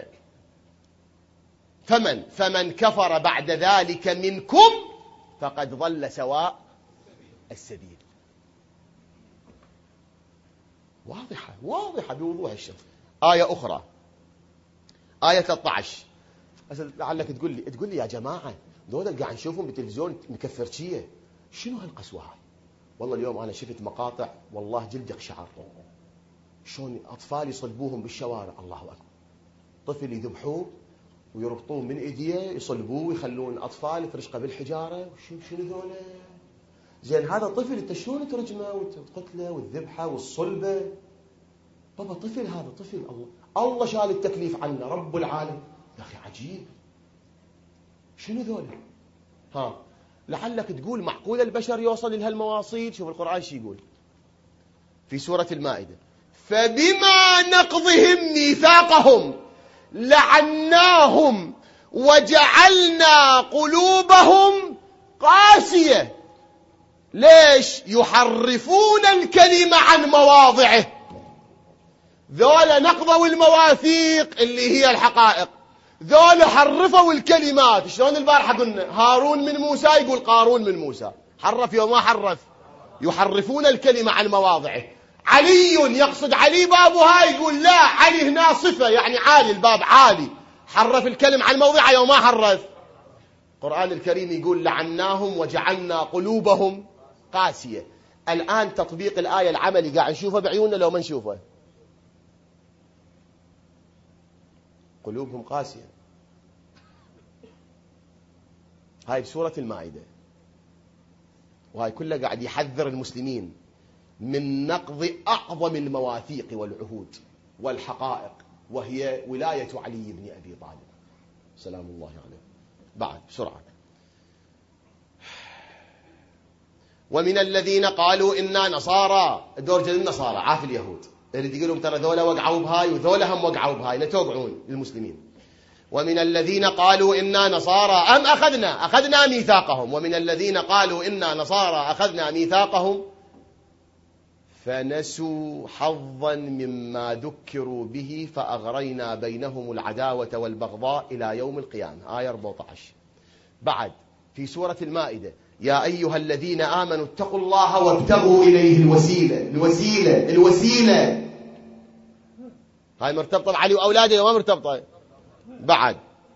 فمن كفر بعد ذلك منكم فقد ضل سواء السبيل. واضحة بوضوح الشمس. آية أخرى آية 13 لعلك تقول لي يا جماعة دول قاعد نشوفهم بالتلفزيون مكفرشية، شنو هالقسوة هاي؟ والله اليوم أنا شفت مقاطع والله جلد يقشعر، شلون أطفال يصلبوهم بالشوارع. الله أكبر، طفل يذبحوه ويربطون من ايديه يصلبوه ويخلون اطفال ترشقه بالحجاره. شنو ذولا؟ زين هذا طفل انت شلون ترجمه وتقتله وتذبحه والصلبه؟ بابا طفل، هذا طفل، الله شال التكليف عنا رب العالم. يا اخي عجيب، شنو ذولا؟ لعلك تقول معقول البشر يوصل لهالمواصيل. شوف القرآن شو يقول في سورة المائدة فبما نقضهم ميثاقهم لعناهم وجعلنا قلوبهم قاسية. ليش؟ يحرفون الكلمة عن مواضعه. ذولا نقضوا المواثيق اللي هي الحقائق، ذولا حرفوا الكلمات. شلون البارحة قلنا هارون من موسى يقول قارون من موسى، حرف يوم ما حرف يحرفون الكلمة عن مواضعه. علي يقصد علي بابها، يقول لا، علي هنا صفة يعني عالي، الباب عالي، حرف الكلم عن موضعه يوم ما حرف. القرآن الكريم يقول لعناهم وجعلنا قلوبهم قاسية. الآن تطبيق الآية العملي قاعد نشوفه بعيوننا لو ما نشوفه. قلوبهم قاسية، هاي بسورة المائدة، وهاي كلها قاعد يحذر المسلمين من نقض أعظم المواثيق والعهود والحقائق، وهي ولاية علي بن أبي طالب سلام الله عليه. بعد بسرعة. ومن الذين قالوا إنا نصارى، الدور جل النصارى عاف اليهود اللي تقولهم ترى ذولا وقعوا بهاي وذولا هم وقعوا بهاي، لا توقعون المسلمين. ومن الذين قالوا إنا نصارى أم أخذنا ميثاقهم، ومن الذين قالوا إنا نصارى أخذنا ميثاقهم فنسوا حظا مما ذكروا به فأغرينا بينهم العداوة والبغضاء إلى يوم القيامة. آية 14. بعد في سورة المائدة يا أيها الذين آمنوا اتقوا الله وابتغوا إليه الوسيلة. هاي مرتبطة بعلي وأولاده وما مرتبطة. بعد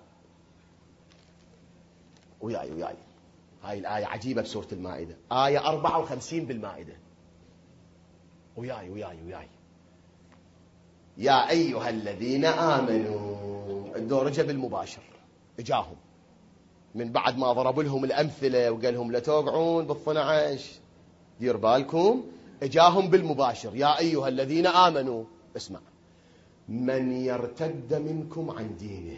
وياي هاي الآية عجيبة بسورة المائدة، آية 54 بالمائدة. وياي يا أيها الذين آمنوا، الدور جاء بالمباشر، اجاهم من بعد ما ضربوا لهم الأمثلة وقال لهم لا توقعون بال12، دير بالكم، اجاهم بالمباشر يا أيها الذين آمنوا. اسمع، من يرتد منكم عن دينه،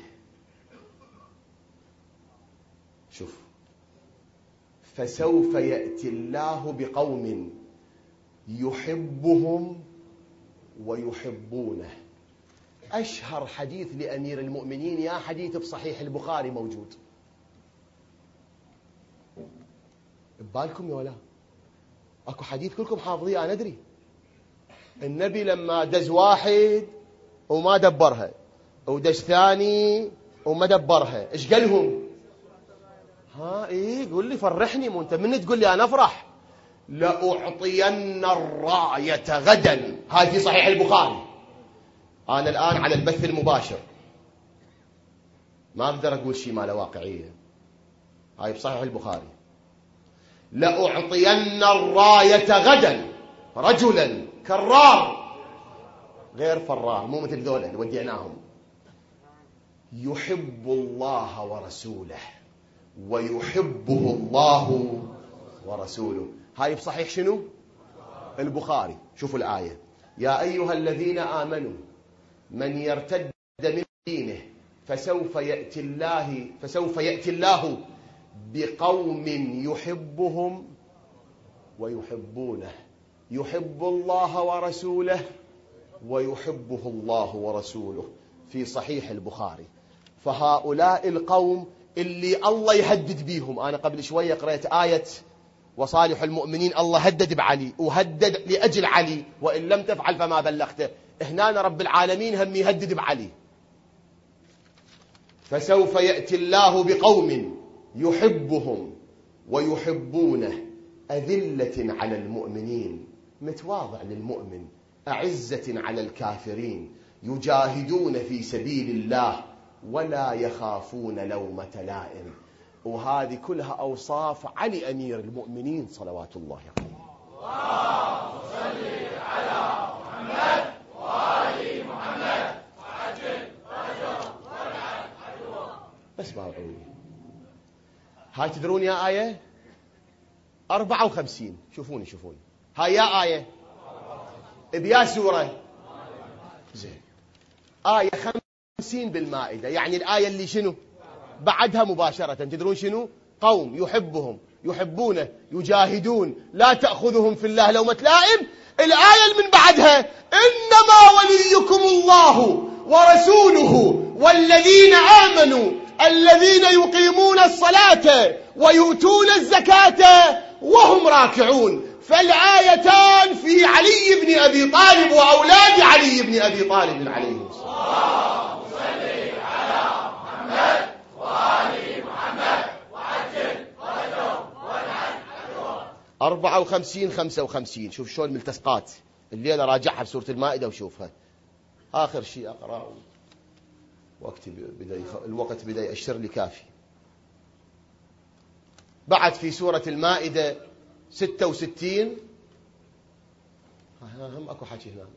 شوف، فسوف يأتي الله بقوم يحبهم ويحبونه. أشهر حديث لأمير المؤمنين يا حديث بصحيح البخاري موجود، ببالكم يا ولا اكو حديث كلكم حافظيه انا ادري. النبي لما دز واحد وما دبرها ودز ثاني وما دبرها، ايش قالهم؟ ايه قول لي فرحني، مو انت من تقول لي انا افرح. لأعطين الراية غدا، هاي في صحيح البخاري. انا الان على البث المباشر ما اقدر اقول شيء ما له واقعيه، هاي بصحيح البخاري. لأعطين الراية غدا رجلا كرار غير فرار، مو مثل ذولا اللي وديناهم، يحب الله ورسوله ويحبه الله ورسوله. هاي بصحيح شنو؟ البخاري. شوفوا الآية يا أيها الذين آمنوا من يرتد من دينه فسوف يأتي الله بقوم يحبهم ويحبونه، يحب الله ورسوله ويحبه الله ورسوله في صحيح البخاري. فهؤلاء القوم اللي الله يهدد بيهم، أنا قبل شوية قرأت آية وصالح المؤمنين، الله هدد بعلي وهدد لأجل علي وإن لم تفعل فما بلغته. هنا رب العالمين هم يهدد بعلي. فسوف يأتي الله بقوم يحبهم ويحبونه أذلة على المؤمنين، متواضع للمؤمن، أعزة على الكافرين، يجاهدون في سبيل الله ولا يخافون لومة لائم. وهذه كلها أوصاف علي أمير المؤمنين صلوات الله عليه. اللهم صل على محمد وآل محمد وعجل فرجه والعن عدوه. بس ما أقول هاي تدرون يا آية 54. شوفوني هاي يا آية بيا سورة زين، آية 50 بالمائدة، يعني الآية اللي شنو بعدها مباشرة. تدرون شنو؟ قوم يحبهم يحبونه يجاهدون لا تأخذهم في الله لومة لائم. الآية اللي من بعدها إنما وليكم الله ورسوله والذين آمنوا الذين يقيمون الصلاة ويؤتون الزكاة وهم راكعون. فالآيتان في علي بن أبي طالب وأولاد علي بن أبي طالب عليهم الصلاة. اللهم صل على محمد وآل محمد وعجل فرجهم والعن عدوهم. 54 55. شوف شلون ملتصقات. الليلة راجعها بسورة المائدة وشوفها. آخر شيء أقرأ الوقت بدأ يأشر لي كافي. بعد في سورة المائدة 66 هم أكو حكي هنا.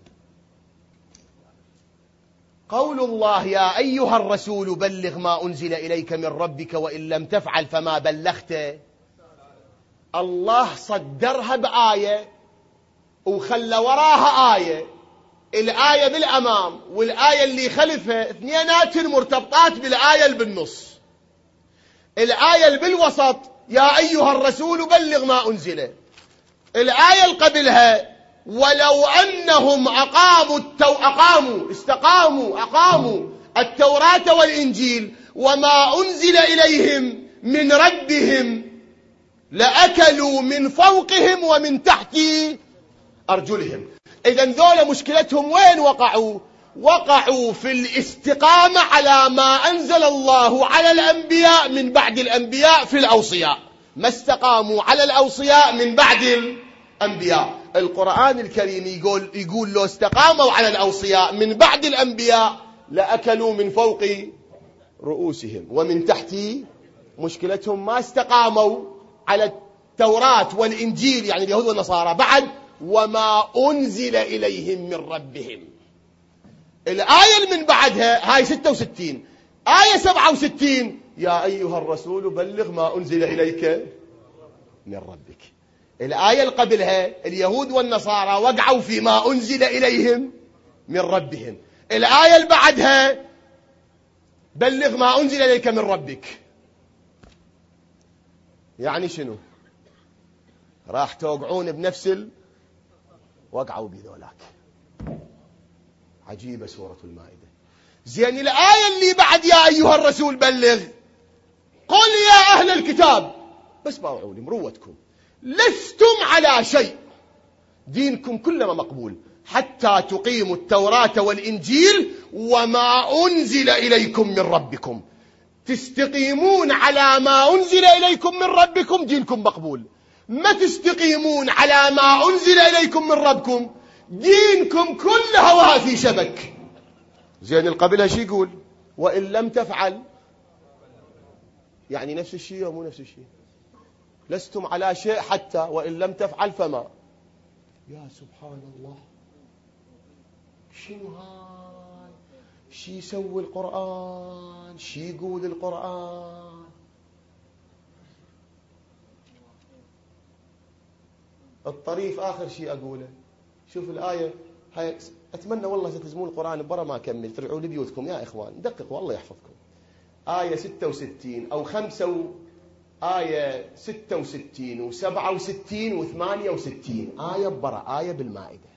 قول الله يا أيها الرسول بلغ ما أنزل إليك من ربك وإن لم تفعل فما بلغت. الله صدرها بآية وخلى وراها آية، الآية بالأمام والآية اللي خلفها اثنينات مرتبطات بالآية اللي بالنص. الآية اللي بالوسط يا أيها الرسول بلغ ما أنزل. الآية اللي قبلها ولو أنهم أقاموا التوراة والإنجيل وما أنزل إليهم من ربهم لأكلوا من فوقهم ومن تحت أرجلهم. إذن ذولا مشكلتهم وين وقعوا؟ وقعوا في الاستقامة على ما أنزل الله على الأنبياء من بعد الأنبياء في الأوصياء. ما استقاموا على الأوصياء من بعد الأنبياء. القرآن الكريم يقول لو استقاموا على الأوصياء من بعد الأنبياء لأكلوا من فوق رؤوسهم ومن تحت. مشكلتهم ما استقاموا على التوراة والإنجيل يعني اليهود والنصارى بعد وما أنزل إليهم من ربهم. الآية اللي من بعدها هاي 66 آية 67 يا أيها الرسول بلغ ما أنزل إليك من ربك. الآية اللي قبلها اليهود والنصارى وقعوا فيما أنزل إليهم من ربهم. الآية اللي بعدها بلغ ما أنزل إليك من ربك. يعني شنو؟ راح توقعون بنفس وقعوا بذولاك. عجيبة سورة المائدة. زين الآية اللي بعد يا أيها الرسول بلغ قل يا أهل الكتاب بس باوعوني مروتكم لستم على شيء دينكم كلما مقبول حتى تقيموا التوراة والإنجيل وما أنزل إليكم من ربكم. تستقيمون على ما أنزل إليكم من ربكم دينكم مقبول. ما تستقيمون على ما أنزل إليكم من ربكم دينكم كل هواها في شبك. زين القبلها شي يقول وإن لم تفعل يعني نفس الشيء أو مو نفس الشيء. لستم على شيء حتى وإن لم تفعل فما. يا سبحان الله شنو هاي؟ شي يسوي القرآن؟ شي يقول القرآن؟ الطريف آخر شيء أقوله شوف الآية هاي. أتمنى والله ستلزمون القرآن برا ما أكمل ترجعوا لبيوتكم يا إخوان دققوا والله يحفظكم. آية 66 أو 5 آية 66 و67 و68 آية برا آية بالمائدة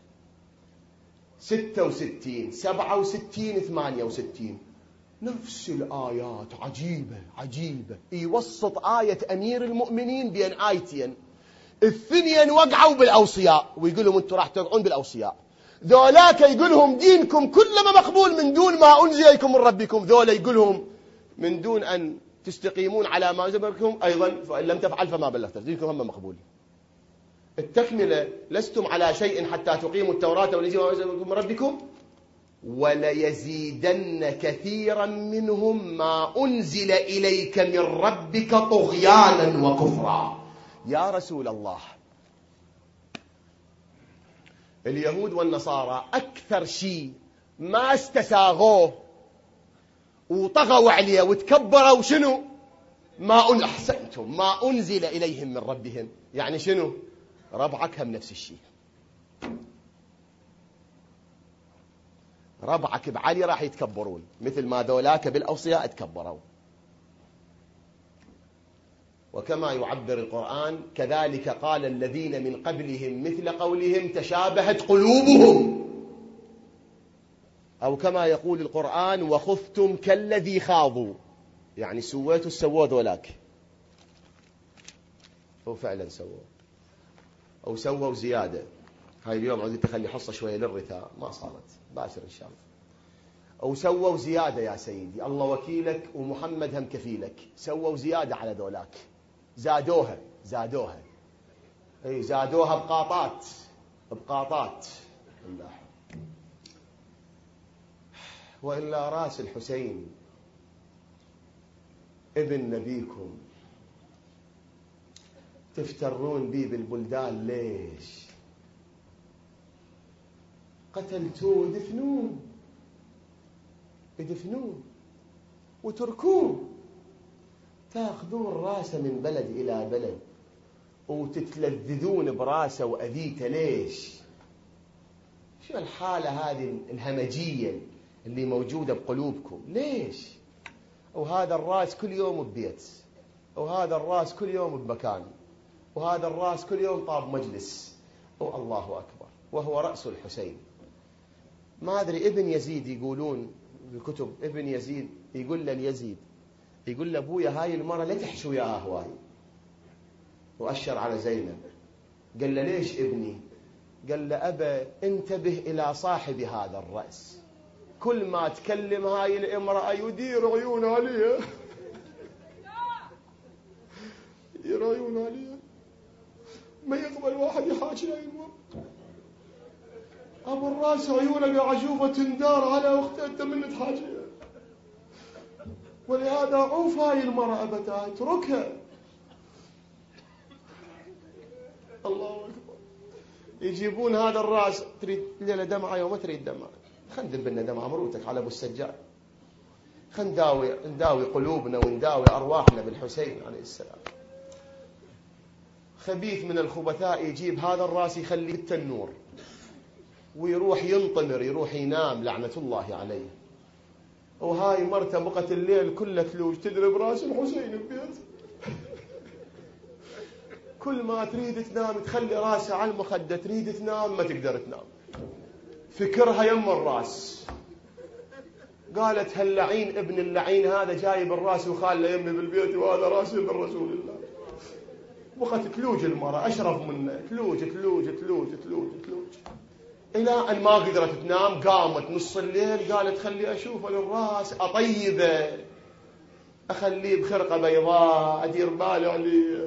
66 67 68 نفس الآيات. عجيبة يوسط آية أمير المؤمنين بين آيتين الثنين وقعوا بالأوصياء ويقول لهم أنتم راح تقعون بالأوصياء. ذولاك يقول لهم دينكم كلما مقبول من دون ما أنزل إليكم من ربكم. ذولا يقول لهم من دون أن تستقيمون على ما أنزل ربكم أيضا فإن لم تفعل فما بلغت دينكم هم مقبول. التكملة لستم على شيء حتى تقيموا التوراة والإنجيل وما أنزل إليكم من ربكم وليزيدن كثيرا منهم ما أنزل إليك من ربك طغيانا وكفرا. يا رسول الله اليهود والنصارى أكثر شيء ما استساغوه وطغوا عليه وتكبروا وشنو ما أحسنتم ما أنزل إليهم من ربهم. يعني شنو ربعك هم نفس الشيء. ربعك بعلي راح يتكبرون مثل ما ذولاك بالأوصياء تكبروا. وكما يعبر القرآن كذلك قال الذين من قبلهم مثل قولهم تشابهت قلوبهم. أو كما يقول القرآن وخذتم كالذي خاضوا يعني سووا ذولاك. هو فعلا سووا أو سووا زيادة. هاي اليوم عودي تخلي حصة شوية للرثاء ما صارت باشر إن شاء الله. أو سووا زيادة يا سيدي الله وكيلك ومحمد هم كفيلك. سووا زيادة على ذولاك زادوها. اي زادوها بقاطات وإلا راس الحسين ابن نبيكم تفترون بي بالبلدان ليش؟ قتلتوه يدفنون وتركوه، تاخذون راسه من بلد إلى بلد وتتلذذون براسه وأذيته ليش؟ شو الحالة هذه الهمجية اللي موجودة بقلوبكم ليش؟ وهذا الراس كل يوم ببيت، وهذا الراس كل يوم بمكان، وهذا الراس كل يوم طاب مجلس، الله أكبر، وهو رأس الحسين. ما أدري ابن يزيد يقولون بالكتب، ابن يزيد يقول لليزيد، يقول لأبويا هاي المرة لا تحشو يا هواي، وأشر على زينب. قال له ليش ابني؟ قال له أبا انتبه إلى صاحب هذا الرأس، كل ما تكلم هاي الامرأة يدير عيون عليها، يدير عيون عليها، ما يقبل واحد يحاكي هاي المرأة. أبو الراس عيونك عجوبة تندار على أختها، أنت من تحاكيها، ولهذا عوف هاي المرأة أبدا، اتركها. الله أكبر. يجيبون هذا الراس، تريد ليلة دمعة وما تريد دمعة، خلنا ندبنا دمعة مروتك على أبو السجاد، خلنا نداوي قلوبنا ونداوي أرواحنا بالحسين عليه السلام. خبيث من الخبثاء يجيب هذا الراس يخليه بالتنور ويروح ينطمر، يروح ينام لعنة الله عليه، وهاي مرته بقت الليل كله ثلوج تدرب راس الحسين ببيت. كل ما تريد تنام تخلي راسها على المخدة، تريد تنام ما تقدر تنام، فكرها يم الراس. قالت هاللعين ابن اللعين هذا جايب الراس وخاله يمي بالبيت، وهذا راس ابن رسول الله. بقت تلوج المرأة، أشرف منه، تلوج تلوج تلوج تلوج تلوج إلى أن ما قدرت تنام. قامت نص الليل قالت خلي أشوف الراس أطيبه، أخليه بخرقة بيضاء، أدير بالي عليه.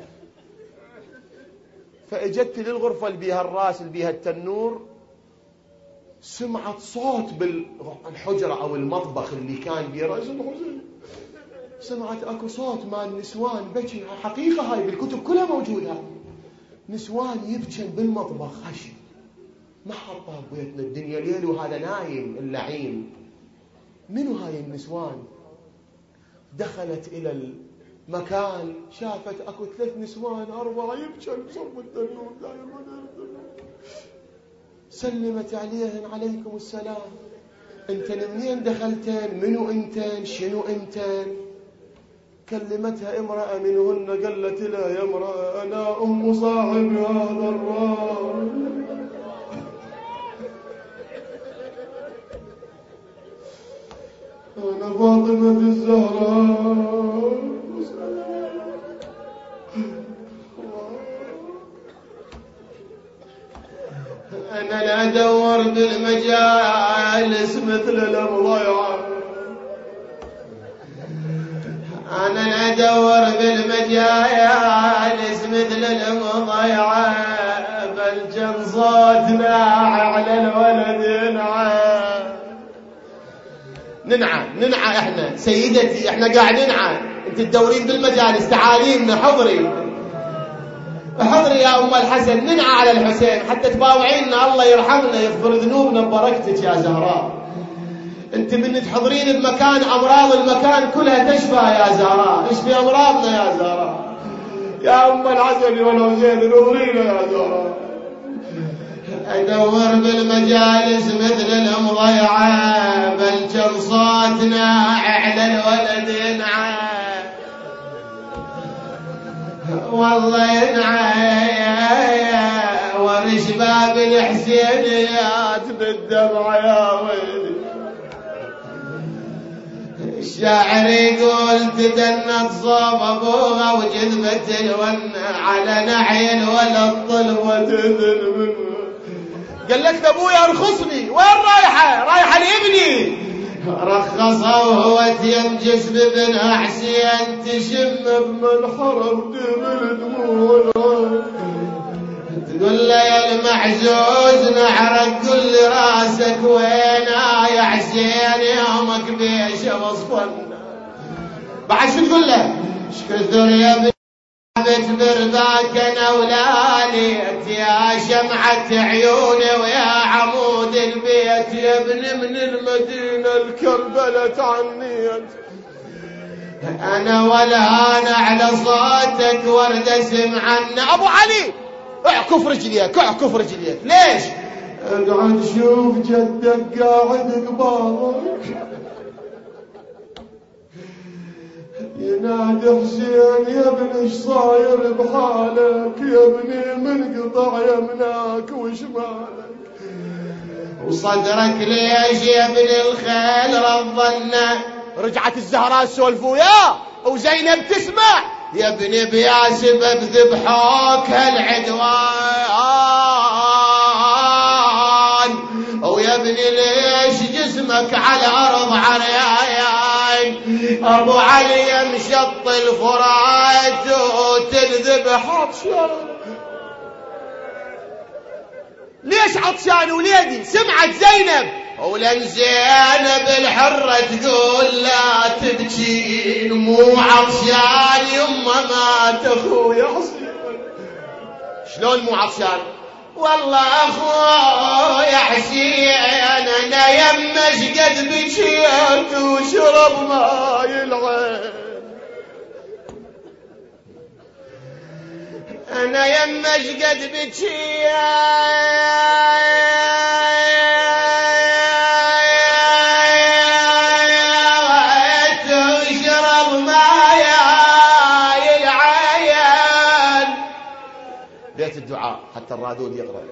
فأجت للغرفة اللي بيها الراس اللي بيها التنور، سمعت صوت بالحجرة أو المطبخ اللي كان بيه رأس الحسين، سمعت أكو صوت مال نسوان بكي. حقيقة هاي بالكتب كلها موجودة، نسوان يبكن بالمطبخ. هشي ما حطها ببيتنا، الدنيا ليل وهذا نايم اللعين. منو هاي النسوان؟ دخلت إلى المكان، شافت أكو 3 نسوان 4 يبكن بصرب التنور، لا يرون التنور. سلمت عليهن عليكم السلام، انتن منين دخلتن؟ منو انتن؟ شنو انتن؟ كلمتها امرأة منهن قالت لها يا امرأة أنا أم صاحب هذا الراس، أنا فاطمة الزهراء، أنا لا أدور بالمجالس مثل المضيعة، أنا لا أدور بالمجالس مثل المضيعة، بل جن صوتنا على الولد ننعى احنا سيدتي، احنا قاعد ننعى، انت تدورين بالمجالس، تعاليمنا حضري يا أم الحسن، ننعى على الحسين حتى تباوعينا، الله يرحمنا يغفر ذنوبنا ببركتك يا زهراء. انت من تحضرين بمكان امراض المكان كلها تشفى يا زهراء، اشفي امراضنا يا زهراء، يا أم الحسن والحسين نظرينا يا زهراء. أدور بالمجالس مثل المضيعة، بل جن صوتنا على الولد ينعى، والله ينعى ورش باب الحسينيات بالدمع يا ويلي. الشاعر يقول تدنت صوب ابوها وجذبت الون على نحي الولد طلبة تذل منه. قال لك ابويا ارخصني، وين رايحه لابني؟ رخصه وهو ينجس بابن حسين، تشم بمنحرم دم الدموع قل له يا المعزوز نحرق كل راسك وينا يا حسين يومك بيش وصفنا. بعد شو تقول له؟ شكثر يا بنت برضاك انا ولاليت يا شمعة عيوني ويا عمود البيت يا ابن من المدينة الكربلة عنيت انا ولا انا على صوتك ورد اسم عنا. ابو علي اعكف رجليك اعكف رجليك. ليش؟ اقعد شوف جدك قاعد قبالك ينادي حسين يا ابن ايش صاير بحالك يا ابني منقطع يمناك وشمالك وصدرك ليش يا ابن الخيل رضنا. رجعت الزهراء سولف وياه وزينب تسمع يا ابني بيا سبب ذبحوك هالعدوان ويا ابني ليش جسمك على الارض عريان. ابو علي مشط الفرات وتنذبح عطشان. ليش عطشان وليدي؟ سمعت زينب ولن زينب الحرة تقول لا تبكين مو عطشان يما مات اخويا حسين. شلون مو عطشان؟ والله اخويا حسين انا يمش قد بكيت وشرب ماي العين. انا يمش قد بكيت وشرب ماي العين. بيت الدعاء حتى الرادود يقرأ.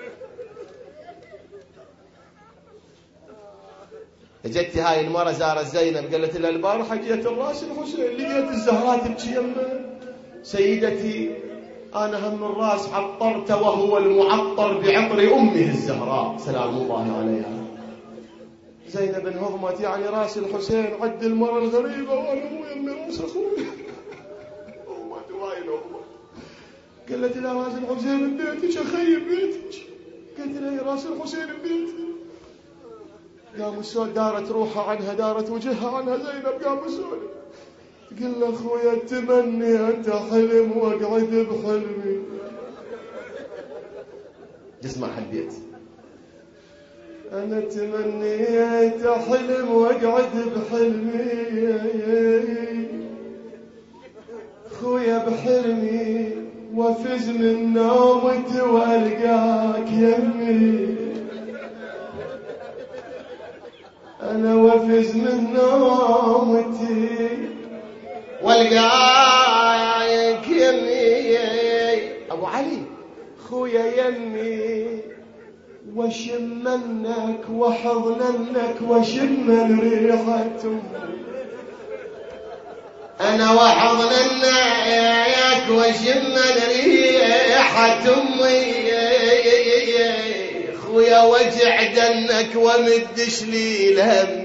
اجت هاي المرة زارت زينب قالت لها البارحة جيت الراس الحسين لقيت الزهراء تبكي يمه. سيدتي أنا هم الراس عطرت وهو المعطر بعطر أمه الزهراء سلام الله عليها. زينب انهضمت يعني راس الحسين عد المرة الغريبة وأنا مو يمي راس أخوي أمت وين أمت. قالت لها راس الحسين ببيتك أخي ببيتك. قلت لها راس الحسين ببيتي. قام السود دارت روحها عنها دارت وجهها عنها زينب قام السود تقول له اخويا تمنيت حلم واقعد بحلمي. اسمع هالبيت. انا تمنيت حلم واقعد بحلمي اخويا بحلمي وافز من نومتي والقاك يمي. أنا وافز من نومتي والقاك يمي. أبو علي خويا يمي وشم منك وحضنك وشم ريحة. أنا وحضنك وشم ريحة أمي خويا وجع دنك ومدش لي الهم